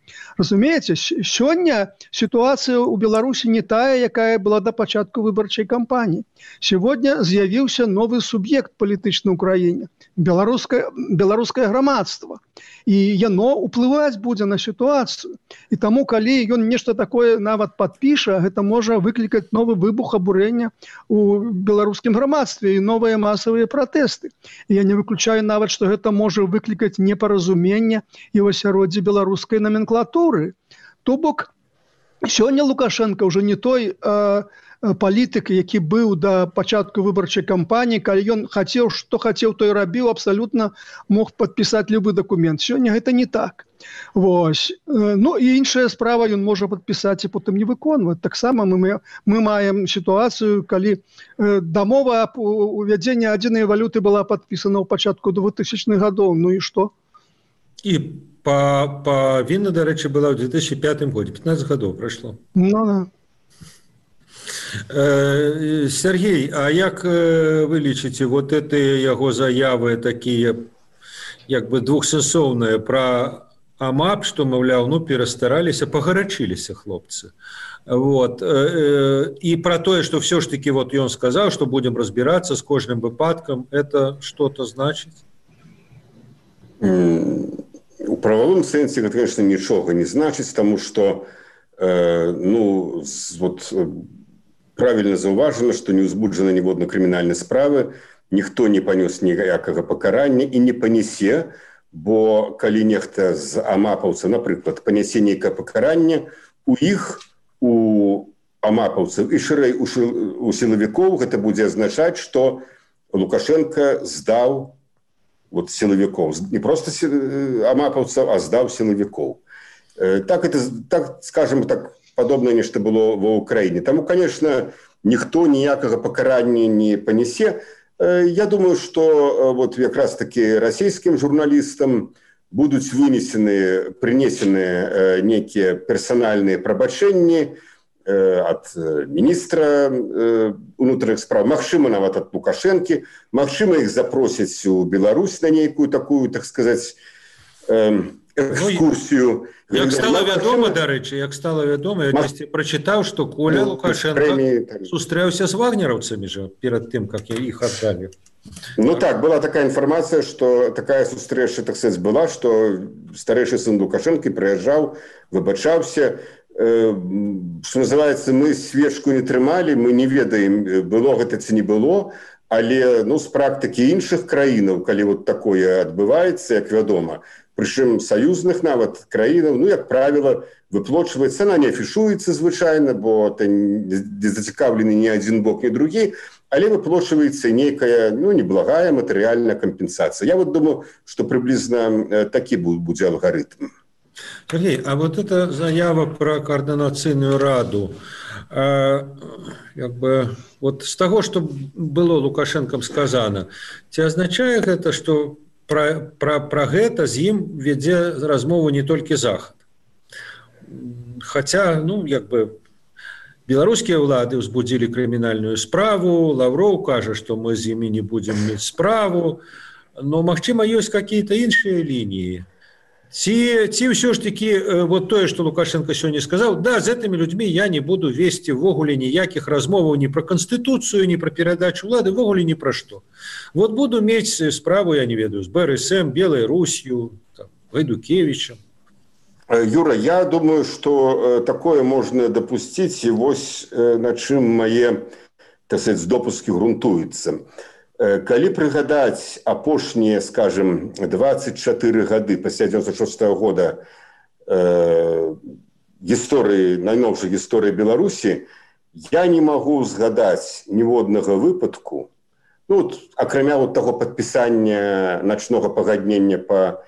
Разумееце, сёння сітуацыя ў Беларусі не тая, якая была да пачатку выбарчай кампаніі. Сегодня з'явіўся новы суб'ект палітычны ў краіне, беларускае грамадства. І яно ўплываць будзе на сітуацыю. І таму, калі ён нешта такое нават падпіша, гэта можа выклікаць новы выбух абурэння ў беларускім грамадстве і новыя масавыя пратэсты. І я не выключаю нават, што гэта можа выклікаць непаразуменне і ў асяроддзі беларускай номенклатуры. То бок, сёння Лукашенко ўжо не той палітык, які быў да пачатку выбарчай кампаніі, калі ён хацеў, што хацеў, той рабіў, абсалютна мог падпісаць любы дакумент. Сёння гэта не так. Вось. Ну і іншая справа, ён можа падпісаць і потым не выконваць. Таксама мы маем сітуацыю, калі дамова аб увядзенні адзінай валюты была падпісана ў пачатку 2000-х гадоў. Ну і што? І павінна, дарэчы, была ў 2005 годзе. 15 гадоў прайшло. Ну да. Сергей, а як вы лічыце, вот эти яго заявы такія, як бы двухсэнсоўныя пра АМАП, што, маўляў, ну, перастараліся, пагарачыліся хлопцы. Вот. І пра тое, што все ж таки вот ён сказаў, што будем разбірацца з кожным выпадкам, это что-то значыць? У правовым сэнсе гэта, конечно, нічога не значыць, таму што ну, вот правильно заўважана, што не ўзбуджана ніводнай крымінальнай справы, ніхто не панёс ніякага пакарання і не панясе, бо калі нехта з амапаўцаў, напрыклад, панясе нейкае пакаранне, у іх, у амапаўцаў і шырэй у сілавікоў гэта будзе азначаць, што Лукашенко здаў вот силовиков, не просто амапаўцаў, а здаў силовиков. Так, скажем так, подобное нечто было в Украине. Тому, конечно, никто ніякага пакарання не понесе. Я думаю, что вот как раз таки российским журналистам будут принесены некие персональные прабачэнні от министра внутренних справ, магчыма нават от Лукашенки, магчыма их запросяць у Беларусь на некую такую, так сказать, экскурсию. Як стало вядома, дарэчы, як стало вядома, я дзесьці прачытаў, што Коля Лукашенко сустрэўся з вагнераўцамі же перед тым, как іх аддалі. Ну так, была такая информация, что такая сустрэча, так сказать, была, что старэйшы сын Лукашенко прыязджаў, выбачаўся. Что называется, мы свечку не трымалі, мы не ведаем, было гэта ці не было, але ну, з практыкі іншых краінаў, калі вот такое адбываецца, як вядома, прычым саюзных нават краінаў, ну, як правіла, выплочваецца, она не афішуецца звычайна, бо это не зацікаўлены ні адзін бок, ні другі, але выплочваецца нейкая, ну, неблагая матэрыяльная кампенсацыя. Я вот думаю, что приблизно такі будзе алгарытм. Сергей, а вот эта заява про координаційную раду, как бы, вот с того, что было Лукашенком сказано, ці означает это, что про гэта з ім вядзе размову не толькі Захад? Хотя, ну, как бы, белорусские влады узбудили криминальную справу, Лавров кажа, что мы з імі не будем мець справу, но, магчыма, ёсць какие-то іншыя линии. Ці ўсё ж таки вот тое, што Лукашенко сёння сказаў, да, з гэтымі людзьмі я не буду весці ввогуле ніякіх размоваў ні пра канстытуцыю, ні пра перадачу ўлады, ввогуле ні пра што. Вот буду мець справу, я не ведаю, з БРСМ, Белой Русью, Гайдукевичем. Юра, я думаю, что такое можно допустить, и вось на чым мае, так сказать, допуски грунтуюцца. Калі прыгадаць апошнія, скажем, 24 гады пасля 96 года найноўшай гісторыі Беларусі, я не магу згадаць ніводнага выпадку, ну, акрамя вот таго падпісання начнога пагаднення по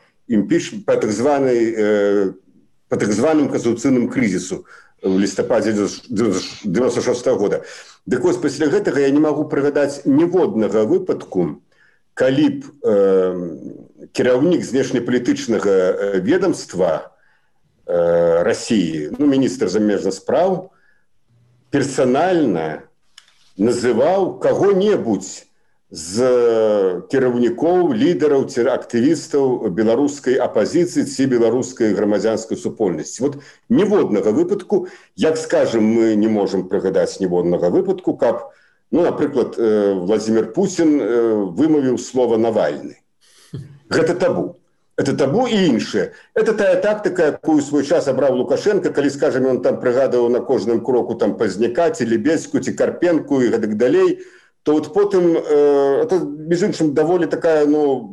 так званым казуцыйным крызісу в лістападзе 96 года. Дык вось пасля гэтага я не магу прыгадаць ніводнага выпадку, калі б кіраўнік знешнепалітычнага ведомства России, ну, міністр замежных спраў, персанальна называў каго-небудзь з кіраўнікоў, лідараў ці актывістаў беларускай апазіцыі ці беларускай грамадзянскай супольнасці. Вот ніводнага выпадку, як скажем, мы не можам прыгадаць ніводнага выпадку, каб, ну, напрыклад, Владимир Путин вымавіў слова «Навальны». Гэта табу. Это табу і іншае. Это тая тактыка, якую свой час абраў Лукашенко, калі, скажем, он там прыгадываў на кожным кроку там Пазняка, ці Лебедзьку, ці Карпенку і гэтак далей, то вот потым, это, між іншым, даволі такая, ну,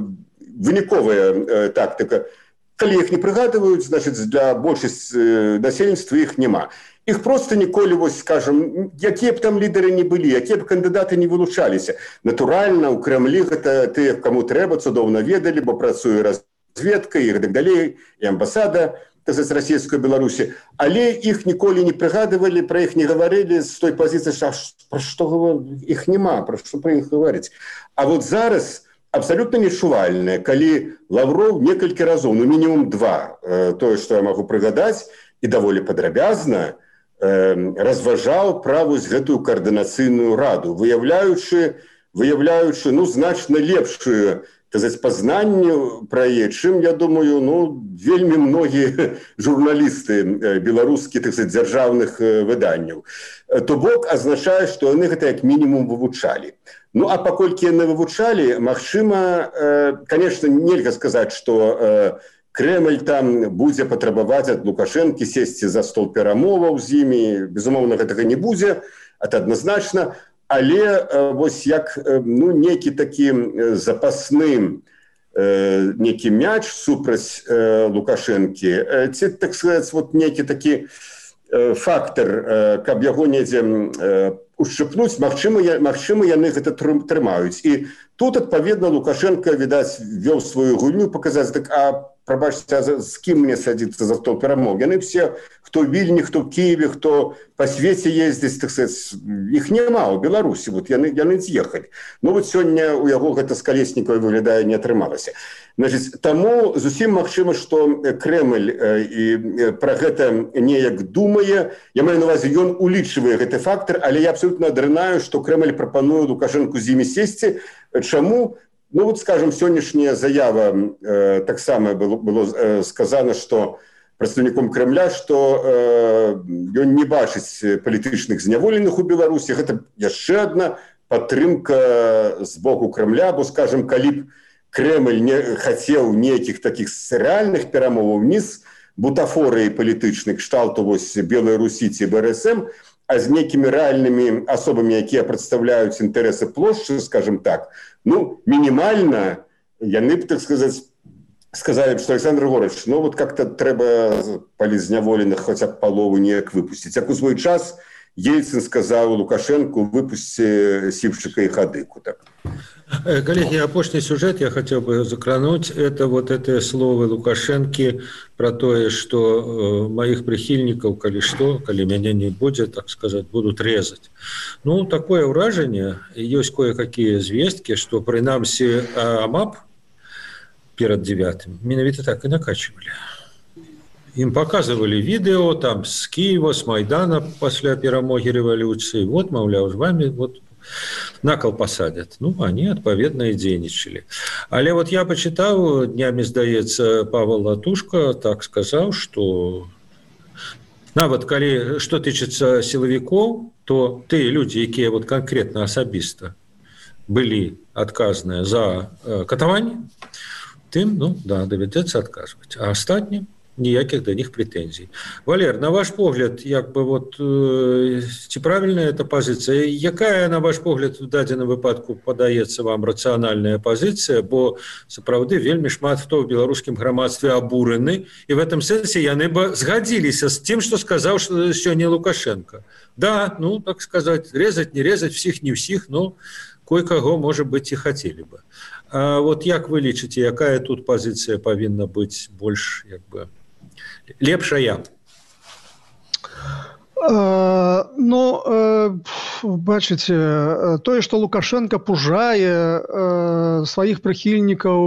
выніковая тактыка. Калі іх не прыгадываюць, значит, для большасці насельніцтва іх няма. Іх просто ніколі, вось, скажем, якія б там лідары не былі, якія б кандыдаты не вылучаліся. Натуральна, у Кремлі гэта тыя, каму трэба, цудоўна ведалі, бо працуе разведка і гэтак далей, і амбасада, з расійскай Беларусі, але іх ніколі не прыгадывалі, пра іх не гаварылі з той пазіцыі, пра што іх няма, пра што пра іх гаварыць. А вот зараз абсолютно нечувальнае, калі Лавров некалькі разоў, ну мінімум 2, тое, што я магу прыгадаць, і даволі падрабязна разважаў пра вось гэтую каардынацыйную раду, выяўляючы, ну, значна лепшую пазнанне пра яе, чым, я думаю, ну, вельмі многія журналісты беларускіх, так сказать, дзяржаўных выданняў. То бок азначае, што яны гэта як мінімум вывучалі. Ну, а паколькі яны вывучалі, магчыма, конечно, нельга сказаць, што Кремль там будзе патрабаваць ад Лукашэнкі сесці за стол перамоваў з імі. Безумоўна, гэтага не будзе, это адназначна. Але вось як, ну, некі такі запасны некі мяч супраць Лукашэнкі, ці, так сказаць, вот некі такі фактор, каб яго недзе ушчыпнуць, магчыма, яны гэта трымаюць. І тут, адпаведна, Лукашенко, відаць, вёў сваю гульню, паказаць, так, а прабачце, а з кім мне садзіцца за стол перамог? Яны все, хто в Вільні, хто в Киеве, хто по свеце ездзіць, так сказать, іх няма ў Беларусі, вот яны з'ехалі. Ну вот сёння у яго гэта з Калеснікавай, выглядае, не атрымалася. Значит, таму зусім магчыма, што Кремль пра гэта неяк думае. Я маю на увазе, ён улічвае гэты фактор, але я абсолютно адрынаю, што Кремль прапануе Лукашенку з імі сесці. Чаму? Ну вот, скажем, сённяшняя заява таксама было сказано, што прадстаўніком Кремля, што ён не бачыць палітычных зняволеных у Беларусі. Гэта яшчэ адна падтрымка з боку Кремля, бо, скажем, калі б Кремль не хацеў нейкіх такіх рэальных перамоваў ні з бутафорыяй палітычнай кшталту вось Белай Русі ці БРСМ, а з нейкімі рэальнымі асобамі, якія прадстаўляюць інтарэсы плошчы, скажем так, ну, мінімальна яны б, так сказаць, сказалі б, што Александр Григорьевич, ну, вот как-то трэба палізняволеных хаця б палову неяк выпусціць. Як у свой час Ельцин сказаў Лукашенку, выпусці Сівчыка і Хадыку. Так. Коллеги, апошний сюжет я хотел бы закрануть. Это вот это слово Лукашенки про то, что моих прихильников, коли меня не будет, так сказать, будут резать. Ну, такое ўражанне. Есть кое-какие звестки, что принамсі АМАП перед 9-м менавіта так и накачивали. Им показывали видео там с Киева, с Майдана после перамоги революции. Вот, маўляў, з вами вот на кол посадят. Ну, они, адпаведна, и дзейнічалі. Але вот я почитал, днями, здаецца, Павел Латушко так сказал, что нават калі што тычыцца силовиков, то тыя люди, якія вот конкретно асабіста былі адказныя за катаванне, тым, ну, да, давядзецца адказваць. А астатнім ніякіх да них прэтэнзій. Валер, на ваш погляд, як бы вот ці правільная эта пазіцыя? Якая, на ваш погляд, в дадзеным выпадку падаецца вам рацыянальная пазіцыя, бо сапраўды вельмі шмат хто ў беларускім грамадстве абураны, і в этом сэнсе яны бы згадзіліся з тым, што сказаў сёння Лукашенко. Да, ну, так сказать, резать, не резать, всіх, не ўсіх, но кое-каго, может быть, і хацелі бы. А вот як вы лічыце, якая тут пазіцыя павінна быць больш, як бы, лепшая? Ну, бачыце, тое, што Лукашенко пужае сваіх прыхільнікаў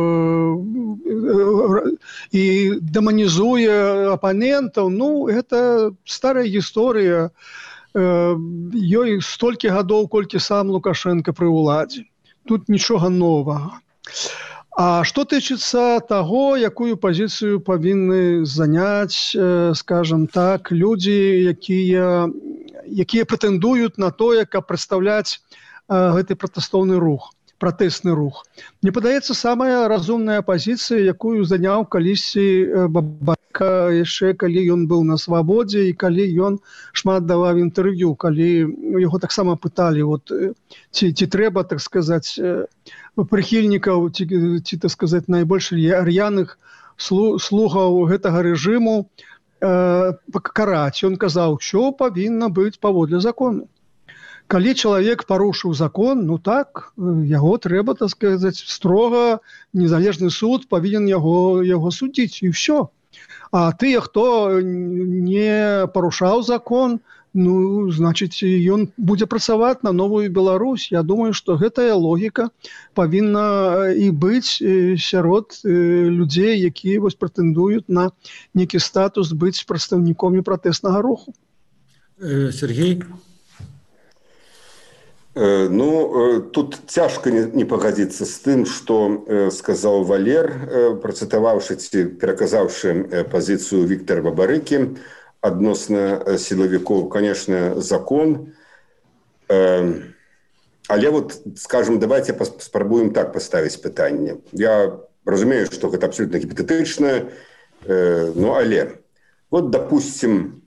і дэманізуе апанентаў, ну, гэта старая гісторыя. ёй столькі гадоў, колькі сам Лукашенко пры ўладзе. Тут нічога новага. А што тычыцца таго, якую пазіцыю павінны заняць, скажам так, людзі, якія прэтэндуюць на тое, каб прадстаўляць гэты пратэсны рух. Мне падаецца, самая разумная пазіцыя, якую заняў калісьці Бабака, яшчэ калі ён быў на свабодзе і калі ён шмат даваў інтэрв'ю, калі яго таксама пыталі, ці трэба, так сказаць, прыхільнікаў, ці так сказаць, найбольш р'яных слугаў гэтага рэжыму пакараць. Ён казаў, що павінна быць паводле закону. Калі чалавек парушыў закон, так, яго трэба, так сказаць, строга, незалежны суд павінен яго судзіць, і ўсё. А тыя, хто не парушаў закон, значыць, ён будзе працаваць на новую Беларусь. Я думаю, што гэтая логіка павінна і быць сярод людзей, якія прэтэндуюць на нейкі статус быць прадстаўнікамі пратэснага руху. Сергей? Тут цяжка не пагадзіцца з тым, што сказаў Валер, працытаваўшы ці пераказаўшы пазіцыю Віктара Бабарыкі адносна сілавікоў. Конечно, закон. Але скажем, давайте спрабуем так паставіць пытанне. Я разумею, што гэта абсолютна гіпотетычна, але допустим,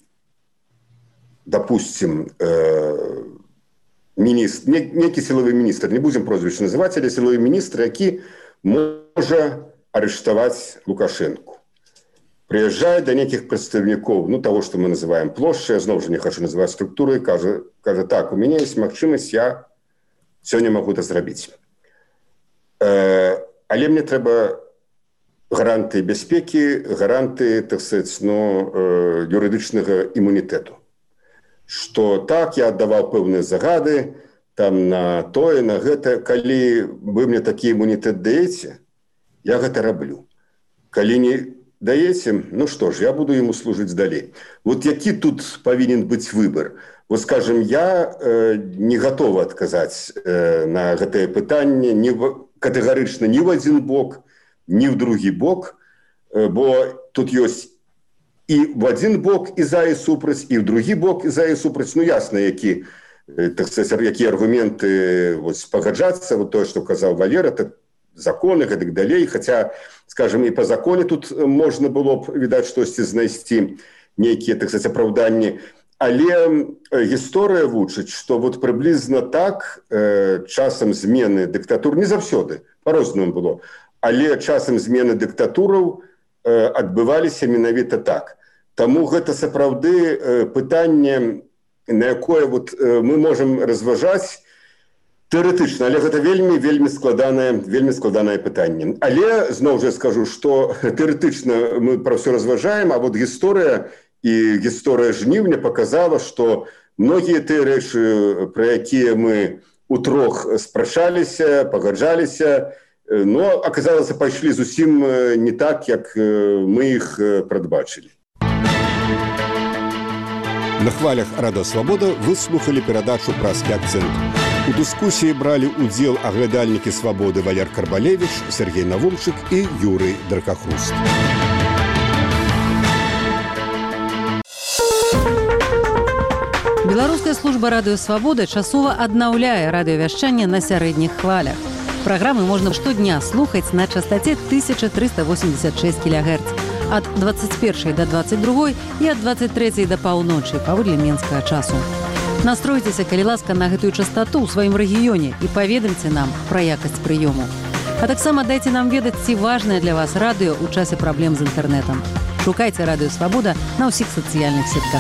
некі сіловы міністр, не будзем прозвішча называць, але сіловы міністр, які можа арыштаваць Лукашенку. Прыязджае да нейкіх прадстаўнікоў, таго, што мы называем плошчай, я зноў жа не хачу называць структурай, кажа, так, у мяне ёсць магчымасць, я сёння магу это зрабіць. Але мне трэба гаранты бяспекі, гаранты, так сказаць, юрыдычнага імунітэту. Што так, я аддаваў пэўныя загады, там на тое, на гэта, калі вы мне такі імунітэт даеце, я гэта раблю. Калі не даеце, што ж, я буду яму служыць далей. Які тут павінен быць выбар? Скажем, я не гатовы адказаць на гэтае пытанне катэгарычна ні ў адзін бок, ні ў другі бок, бо тут ёсць і в один бок і за і супраць, і в другі бок і за і супраць. Ясна, якія аргументы пагаджацца, тое, што казаў Валер, это законы, гэтак далей, хаця, скажем, і па законе тут можна было б, відаць, штосьці знайсці, нейкія, так сказаць, апраўданні. Але гісторыя вучыць, што прыблізна так часам змены дыктатур, не заўсёды, па-рознаму было, але часам змены дыктатураў адбываліся менавіта так. Таму гэта сапраўды пытанне, на якое мы можам разважаць тэарэтычна, але гэта вельмі складанае пытанне. Але, зноў жа скажу, што тэарэтычна мы пра ўсё разважаем, а гісторыя і гісторыя жніўня паказала, што многія тыя рэчы, пра якія мы утрох спрачаліся, пагаджаліся, аказалася, пайшлі зусім не так, як мы іх прадбачылі. На хвалях Радыё Свабода вы слухалі перадачу «Празкі акцэнт». У дыскусіі бралі ўдзел аглядальнікі «Свабоды» Валер Карбалевіч, Сергей Навумчык і Юрый Дракахруст. Беларуская служба Радыё Свабода часова аднаўляе радыёвяшчанне на сярэдніх хвалях. Праграмы можна штодня слухаць на частаце 1386 кГц ад 21 до 22 і ад 23 да паўночы паводле менскага часу. Настройцеся, калі ласка, на гэтую частату ў сваім рэгіёне і паведамце нам пра якасць прыёму. А таксама дайце нам ведаць, ці важнае для вас радыё ў часе праблем з інтэрнэтам. Шукайце Радыё Свабода на ўсіх сацыяльных сетках.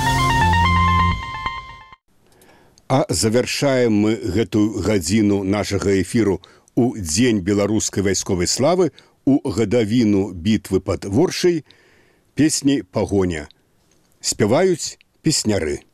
А завяршаем мы гэтую гадзіну нашага эфіру у дзень беларускай вайсковай славы, у гадавіну бітвы пад Воршай, песні «Пагоня». Спяваюць песняры.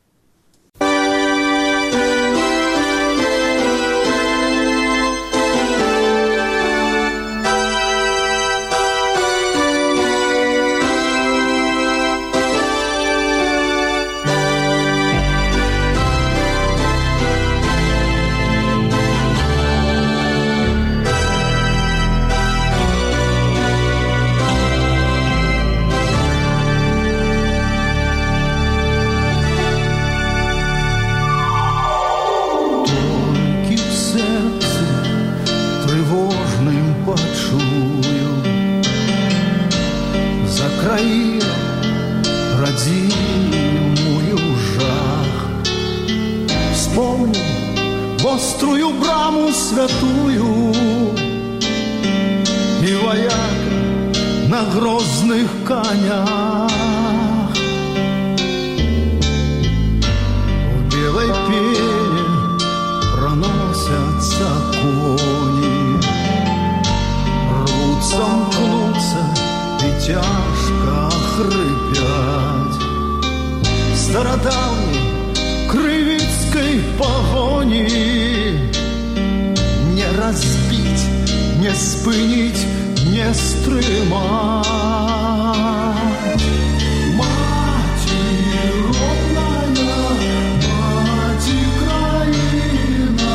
помню острую браму святую и вояка на грозных конях. В белой пене проносятся кони, рвутся, мкнутся и тяжко хрипят. Стародавней крывицкой погони не разбить, не спынить, не стримать. Мать родная, мать Украина,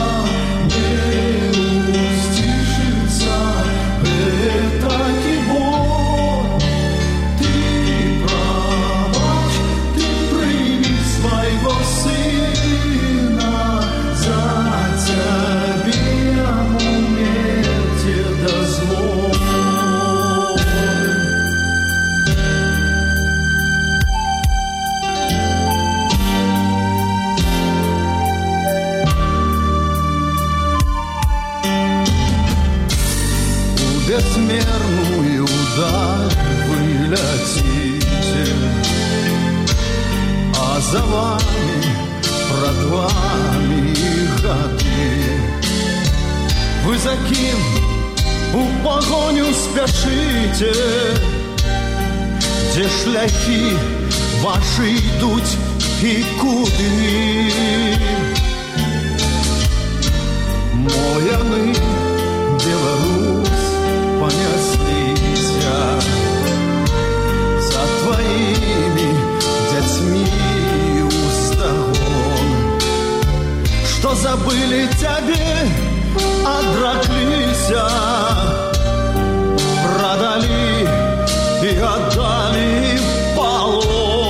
не устишится этакий бой. Ты пробачь, ты прими своего сына, за тебе умерти дозволь. Бессмерную даль вы летите, а за вами, пред вами годы. Вы за кем у погоню спешите, где шляхи ваши идут и куды? Мояны Беларусь понеслися за твоими детьми уздогон, что забыли тебе, отраклися, продали и отдали в полон.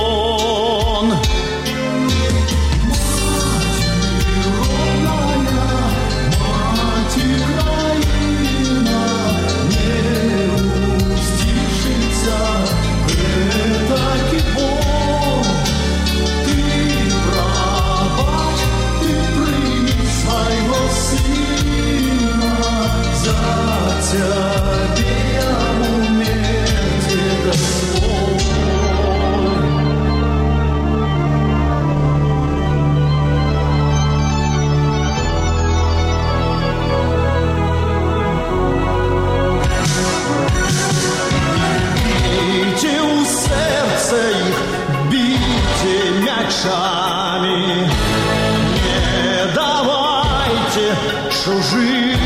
Не давайте чужинцами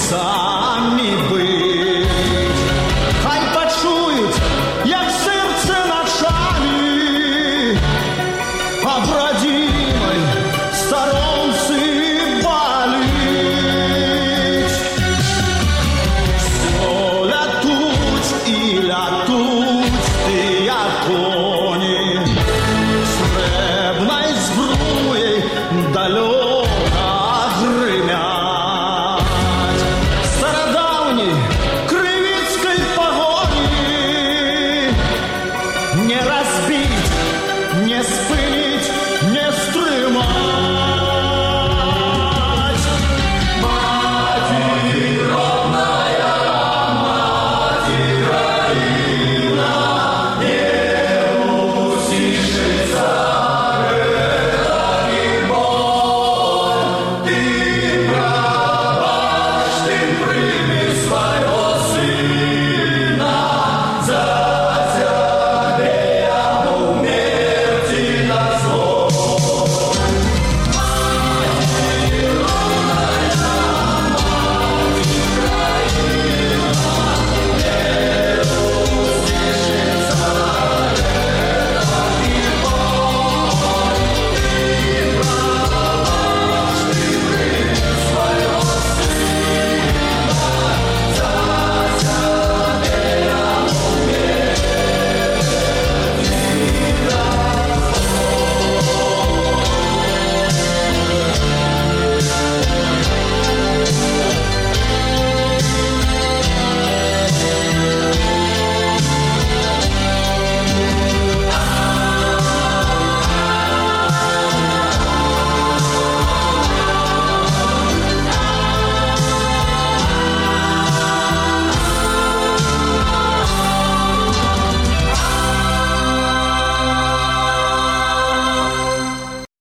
быть. Хай почують, як серце ночами об родимой сторонці болить. Все лятуть і лятуть тыя коні, сребной збруей далеко гремят. Стародавней крывицкой погони не разбить, не спынить, не стримать.